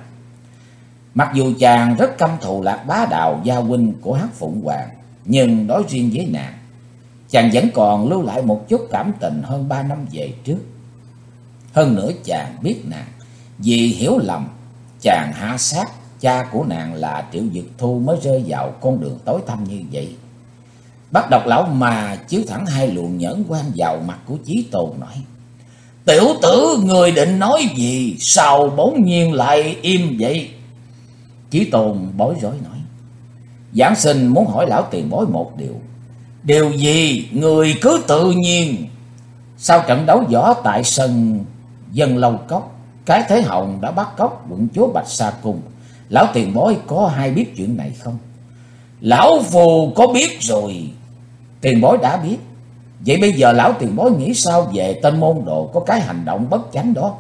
Mặc dù chàng rất căm thù Lạc Bá Đào gia huynh của Hắc Phụng Hoàng, nhưng đối riêng với nàng, chàng vẫn còn lưu lại một chút cảm tình hơn 3 năm về trước. Hơn nữa chàng biết nàng vì hiểu lầm chàng hạ sát cha của nàng là Triệu Dực Thu mới rơi vào con đường tối tăm như vậy. Bắt Độc lão mà chiếu thẳng hai luồng nhẫn quan vào mặt của Chí Tôn nói: tiểu tử, người định nói gì, sao bỗng nhiên lại im vậy? Chí Tôn bối rối nói: giảng sinh muốn hỏi lão tiền bối một điều. Điều gì? Người cứ tự nhiên. Sau trận đấu võ tại sân Dân Lâu Cốc, cái Thế Hồng đã bắt cóc quận chúa Bạch Sa Cung. Lão tiền bối có hay biết chuyện này không? Lão phù có biết rồi. Tiền bối đã biết. Vậy bây giờ lão tiền bối nghĩ sao về tên môn đồ có cái hành động bất chánh đó?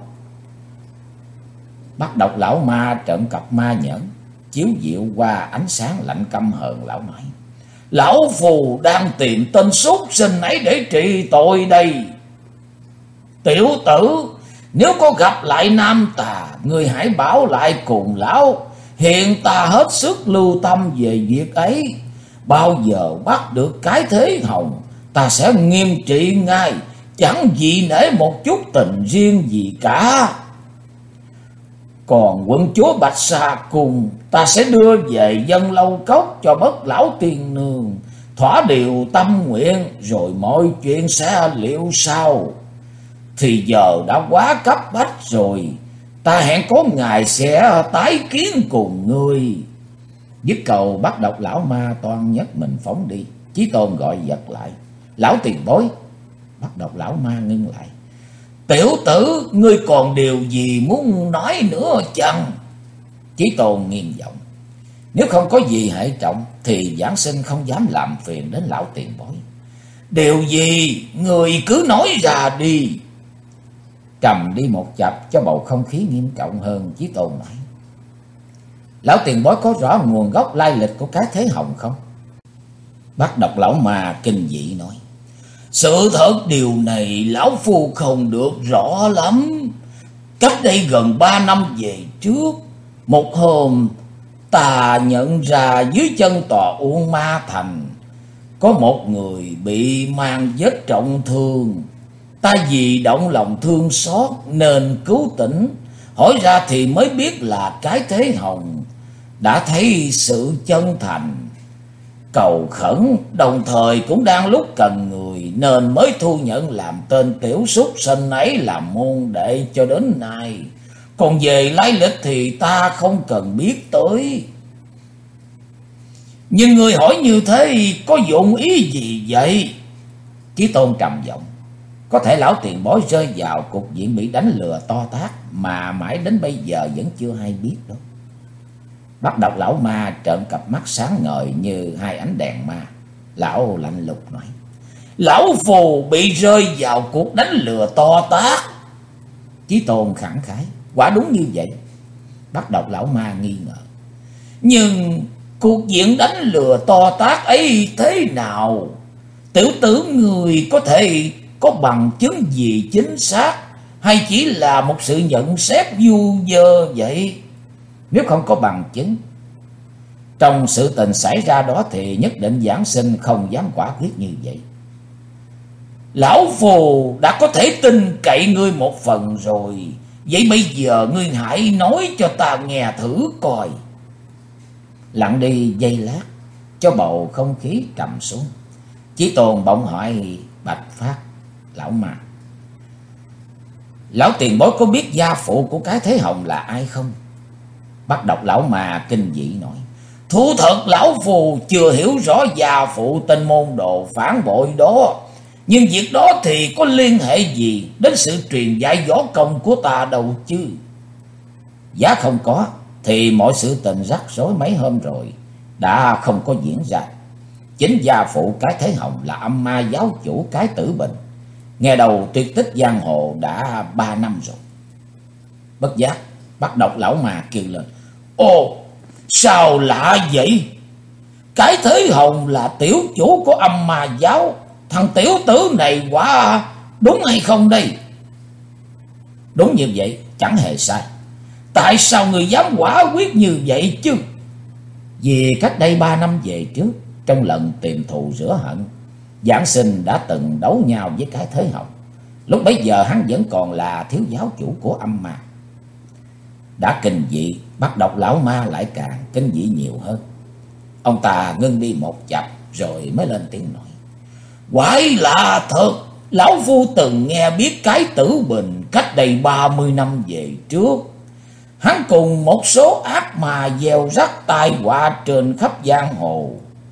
Bắt Độc lão ma trợn cặp ma nhẫn chiếu diệu qua ánh sáng lạnh căm hờn. Lão nói: lão phù đang tìm tên súc sinh ấy để trị tội đây. Tiểu tử, nếu có gặp lại nam tà, người hãy bảo lại cùng lão. Hiện ta hết sức lưu tâm về việc ấy. Bao giờ bắt được cái Thế Hồng, ta sẽ nghiêm trị ngay, chẳng gì nể một chút tình riêng gì cả. Còn quận chúa Bạch Sa Cung, ta sẽ đưa về Dân Lâu Cốc cho Bất lão tiền nương, thỏa điều tâm nguyện, rồi mọi chuyện sẽ liệu sau. Thì giờ đã quá cấp bách rồi, ta hẹn có ngày sẽ tái kiến cùng ngươi. Dứt cầu, Bắt Độc lão ma toan nhấc mình phóng đi. Chí Tôn gọi giật lại: lão tiền bối. Bắt Độc lão ma ngưng lại: tiểu tử, ngươi còn điều gì muốn nói nữa chăng? Chí Tôn nghiêm giọng: nếu không có gì hệ trọng thì giảng sinh không dám làm phiền đến lão tiền bối. Điều gì? Người cứ nói ra đi. Trầm đi một chập cho bầu không khí nghiêm trọng hơn, Chí Tôn nói: Lão tiền bối có rõ nguồn gốc lai lịch của cái Thế Hồng không? Bác Độc Lão Ma kinh dị nói. Sự thật điều này lão phu không được rõ lắm. Cách đây gần 3 năm về trước, một hôm ta nhận ra dưới chân tòa Uông Ma Thành có một người bị mang vết trọng thương. Ta vì động lòng thương xót nên cứu tỉnh. Hỏi ra thì mới biết là cái Thế Hồng đã thấy sự chân thành, cầu khẩn, đồng thời cũng đang lúc cần người nên mới thu nhận làm tên tiểu súc sinh ấy làm môn đệ cho đến nay. Còn về lai lịch thì ta không cần biết tới. Nhưng người hỏi như thế có dụng ý gì vậy? Chí Tôn trầm giọng. Có thể lão tiền bối rơi vào cục diện bị đánh lừa to tát mà mãi đến bây giờ vẫn chưa hay biết đâu. Bắt Độc Lão Ma trợn cặp mắt sáng ngời như hai ánh đèn ma. Lão lạnh lùng nói. Lão phù bị rơi vào cuộc đánh lừa to tát. Chí Tôn khẳng khái. Quả đúng như vậy. Bắt Độc Lão Ma nghi ngờ. Nhưng cuộc diện đánh lừa to tát ấy thế nào? Tiểu tử người có thể có bằng chứng gì chính xác, hay chỉ là một sự nhận xét vu vơ vậy? Nếu không có bằng chứng, trong sự tình xảy ra đó thì nhất định giảng sinh không dám quả quyết như vậy. Lão phù đã có thể tin cậy ngươi một phần rồi. Vậy bây giờ ngươi hãy nói cho ta nghe thử coi. Lặng đi giây lát, cho bầu không khí trầm xuống. Chí Tôn bỗng hỏi Bạch Phát Lão Ma. Lão tiền bối có biết gia phụ của cái Thế Hồng là ai không? Bắt Độc Lão Ma kinh dị nói. Thú thật lão phù chưa hiểu rõ gia phụ tên môn đồ phản bội đó. Nhưng việc đó thì có liên hệ gì đến sự truyền dạy võ công của ta đâu chứ? Giá không có thì mọi sự tình rắc rối mấy hôm rồi đã không có diễn ra. Chính gia phụ cái Thế Hồng là âm ma giáo chủ cái Tử Bình. Nghe đầu tuyệt tích giang hồ đã 3 năm rồi. Bất giác Bắt Độc Lão Ma kêu lên. Ồ, sao lạ vậy? Cái Thế Hồng là tiểu chủ của âm ma giáo. Thằng tiểu tử này quả đúng hay không đây? Đúng như vậy, chẳng hề sai. Tại sao người dám quả quyết như vậy chứ? Vì cách đây 3 năm về trước, trong lần tìm thù rửa hận, giảng sinh đã từng đấu nhau với cái Thế Hồng. Lúc bấy giờ hắn vẫn còn là thiếu giáo chủ của âm ma. Đã kinh dị, Bắt Độc Lão Ma lại càng kinh dị nhiều hơn. Ông ta ngưng đi một chập rồi mới lên tiếng nói. Quái lạ thật, lão phu từng nghe biết cái Tử Bình cách đây 30 năm về trước. Hắn cùng một số ác mà gieo rắc tai họa trên khắp giang hồ.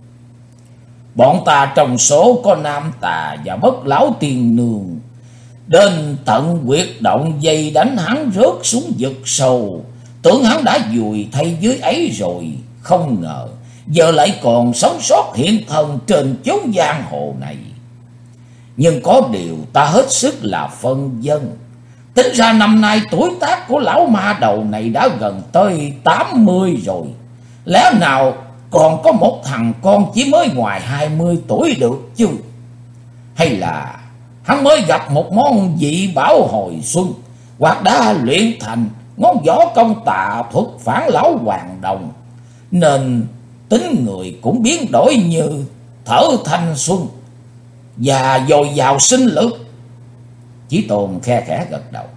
Bọn ta trong số có Nam Tà và Bất Lão Tiên Nương. Đến tận huyệt động dây đánh hắn rớt xuống vực sâu. Tưởng hắn đã vùi thay dưới ấy rồi. Không ngờ giờ lại còn sống sót hiện thân trên chốn giang hồ này. Nhưng có điều ta hết sức là phân vân. Tính ra năm nay tuổi tác của lão ma đầu này đã gần tới 80 rồi. Lẽ nào còn có một thằng con chỉ mới ngoài 20 tuổi được chứ? Hay là hắn mới gặp một món dị bảo hồi xuân, hoặc đã luyện thành ngón võ công tà thuật phản lão hoàng đồng, nên tính người cũng biến đổi như thở thanh xuân và dồi dào sinh lực? Chí Tôn khe khẽ gật đầu.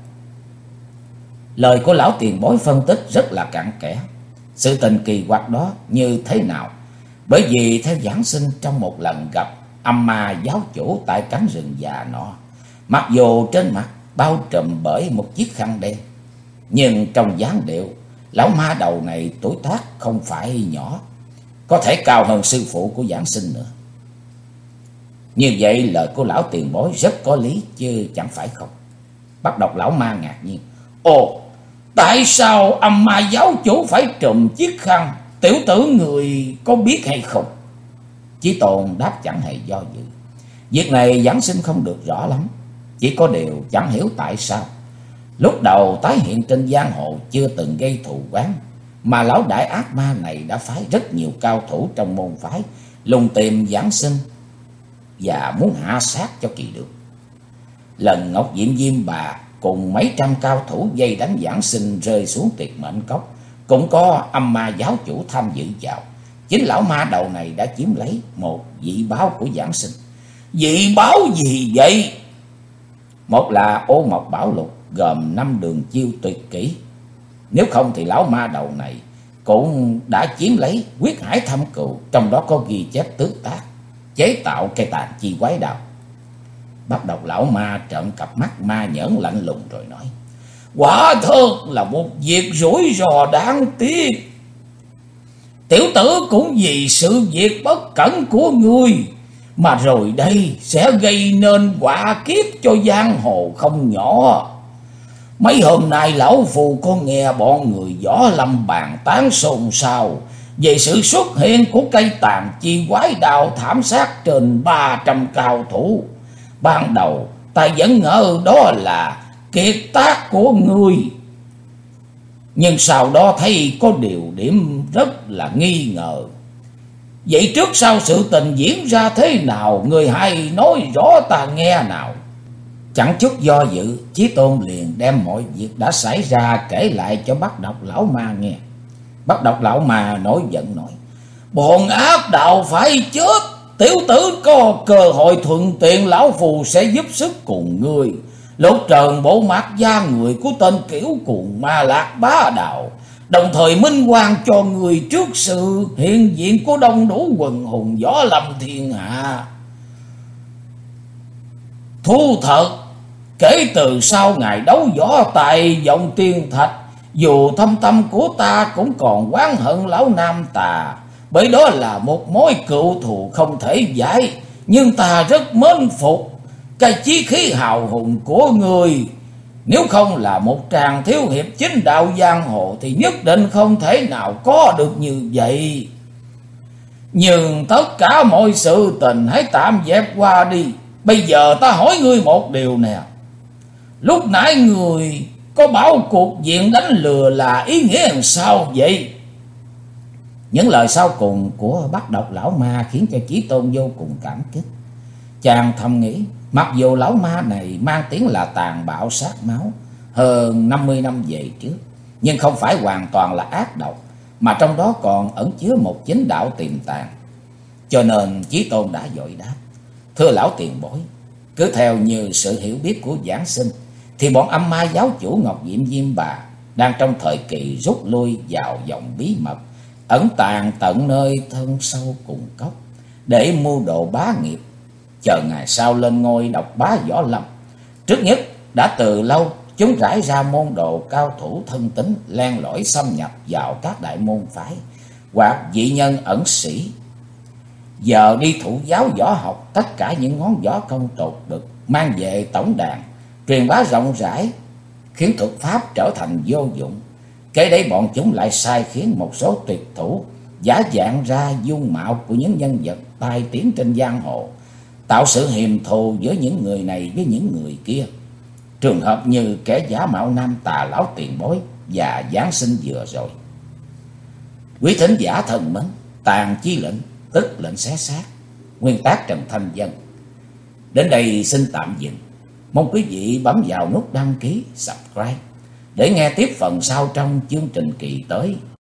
Lời của lão tiền bối phân tích rất là cặn kẽ. Sự tình kỳ quặc đó như thế nào? Bởi vì theo giảng sinh trong một lần gặp âm ma giáo chủ tại cánh rừng già nọ, mặc dù trên mặt bao trùm bởi một chiếc khăn đen, nhưng trong dáng điệu lão ma đầu này tuổi tác không phải nhỏ, có thể cao hơn sư phụ của giảng sinh nữa. Như vậy lời của lão tiền bối rất có lý chứ chẳng phải không? Bắt Độc Lão Ma ngạc nhiên. Ồ, tại sao âm ma giáo chủ phải trùm chiếc khăn? Tiểu tử người có biết hay không? Chí Tôn đáp chẳng hề do dự. Việc này giảng sinh không được rõ lắm. Chỉ có điều chẳng hiểu tại sao lúc đầu tái hiện trên giang hồ chưa từng gây thù oán, mà lão đại ác ma này đã phái rất nhiều cao thủ trong môn phái lùng tìm Giảng Sinh và muốn hạ sát cho kỳ được. Lần Ngọc Diệm Diêm Bà cùng mấy trăm cao thủ dây đánh Giảng Sinh rơi xuống Tuyệt Mệnh Cốc, cũng có âm ma giáo chủ tham dự vào. Chính lão ma đầu này đã chiếm lấy một dị báo của Giảng Sinh. Dị báo gì vậy? Một là Ô Mộc Bảo Lục gồm 5 đường chiêu tuyệt kỹ. Nếu không thì lão ma đầu này cũng đã chiếm lấy Quyết Hải Thâm Cừu, trong đó có ghi chép tước tác, chế tạo cây tàn chi quái đạo. Bắt đầu lão ma trợn cặp mắt ma nhẫn lạnh lùng rồi nói: quả thật là một việc rủi ro đáng tiếc. Tiểu tử cũng vì sự việc bất cẩn của ngươi mà rồi đây sẽ gây nên quả kiếp cho giang hồ không nhỏ. Mấy hôm nay lão phù có nghe bọn người Võ Lâm bàn tán xôn xao về sự xuất hiện của cây tàn chi quái đạo thảm sát trên 300 cao thủ. Ban đầu ta vẫn ngờ đó là kiệt tác của ngươi, nhưng sau đó thấy có điều điểm rất là nghi ngờ. Vậy trước sau sự tình diễn ra thế nào, người hãy nói rõ ta nghe nào. Chẳng chút do dự, Chí Tôn liền đem mọi việc đã xảy ra kể lại cho Bắt Độc lão ma nghe. Bắt Độc lão ma nổi giận nói: bọn ác đạo phải chết, tiểu tử có cơ hội thuận tiện lão phù sẽ giúp sức cùng ngươi lột trần bộ mặt da người của tên kiểu cuồng ma Lạc Bá Đạo, đồng thời minh oan cho người trước sự hiện diện của đông đủ quần hùng Võ Lâm thiên hạ. Thú thật, kể từ sau ngày đấu võ tại Vọng Tiên Thạch, dù thâm tâm của ta cũng còn oán hận lão nam tà, bởi đó là một mối cựu thù không thể giải. Nhưng ta rất mến phục cái chí khí hào hùng của người. Nếu không là một tràng thiếu hiệp chính đạo giang hồ thì nhất định không thể nào có được như vậy. Nhưng tất cả mọi sự tình hãy tạm dẹp qua đi. Bây giờ ta hỏi ngươi một điều nè. Lúc nãy người có bảo cuộc diện đánh lừa là ý nghĩa làm sao vậy? Những lời sau cùng của Bắt Độc lão ma khiến cho Chí Tôn vô cùng cảm kích. Chàng thầm nghĩ, mặc dù lão ma này mang tiếng là tàn bạo sát máu hơn 50 năm về trước, nhưng không phải hoàn toàn là ác độc, mà trong đó còn ẩn chứa một chính đạo tiềm tàng. Cho nên Chí Tôn đã vội đáp: thưa lão tiền bối, cứ theo như sự hiểu biết của Giảng Sinh thì bọn âm ma giáo chủ Ngọc Diệm Diêm Bà đang trong thời kỳ rút lui vào vòng bí mật, ẩn tàng tận nơi thân sâu cùng cốc, để mưu đồ bá nghiệp, chờ ngày sau lên ngôi độc bá Võ Lâm. Trước nhất đã từ lâu chúng rải ra môn đồ cao thủ thân tín, len lỏi xâm nhập vào các đại môn phái hoặc dị nhân ẩn sĩ. Giờ đi thụ giáo võ học tất cả những món võ công tột bậc, mang về tổng đàn truyền bá rộng rãi, khiến thuật pháp trở thành vô dụng. Kế đấy bọn chúng lại sai khiến một số tuyệt thủ giả dạng ra dung mạo của những nhân vật tai tiếng trên giang hồ, tạo sự hiềm thù giữa những người này với những người kia. Trường hợp như kẻ giả mạo nam tà lão tiền bối và Giảng Sinh vừa rồi. Quý thính giả thân mến, tàn chi lệnh tức lệnh xé xác, nguyên tác Trần Thanh Vân. Đến đây xin tạm dừng. Mong quý vị bấm vào nút đăng ký, subscribe để nghe tiếp phần sau trong chương trình kỳ tới.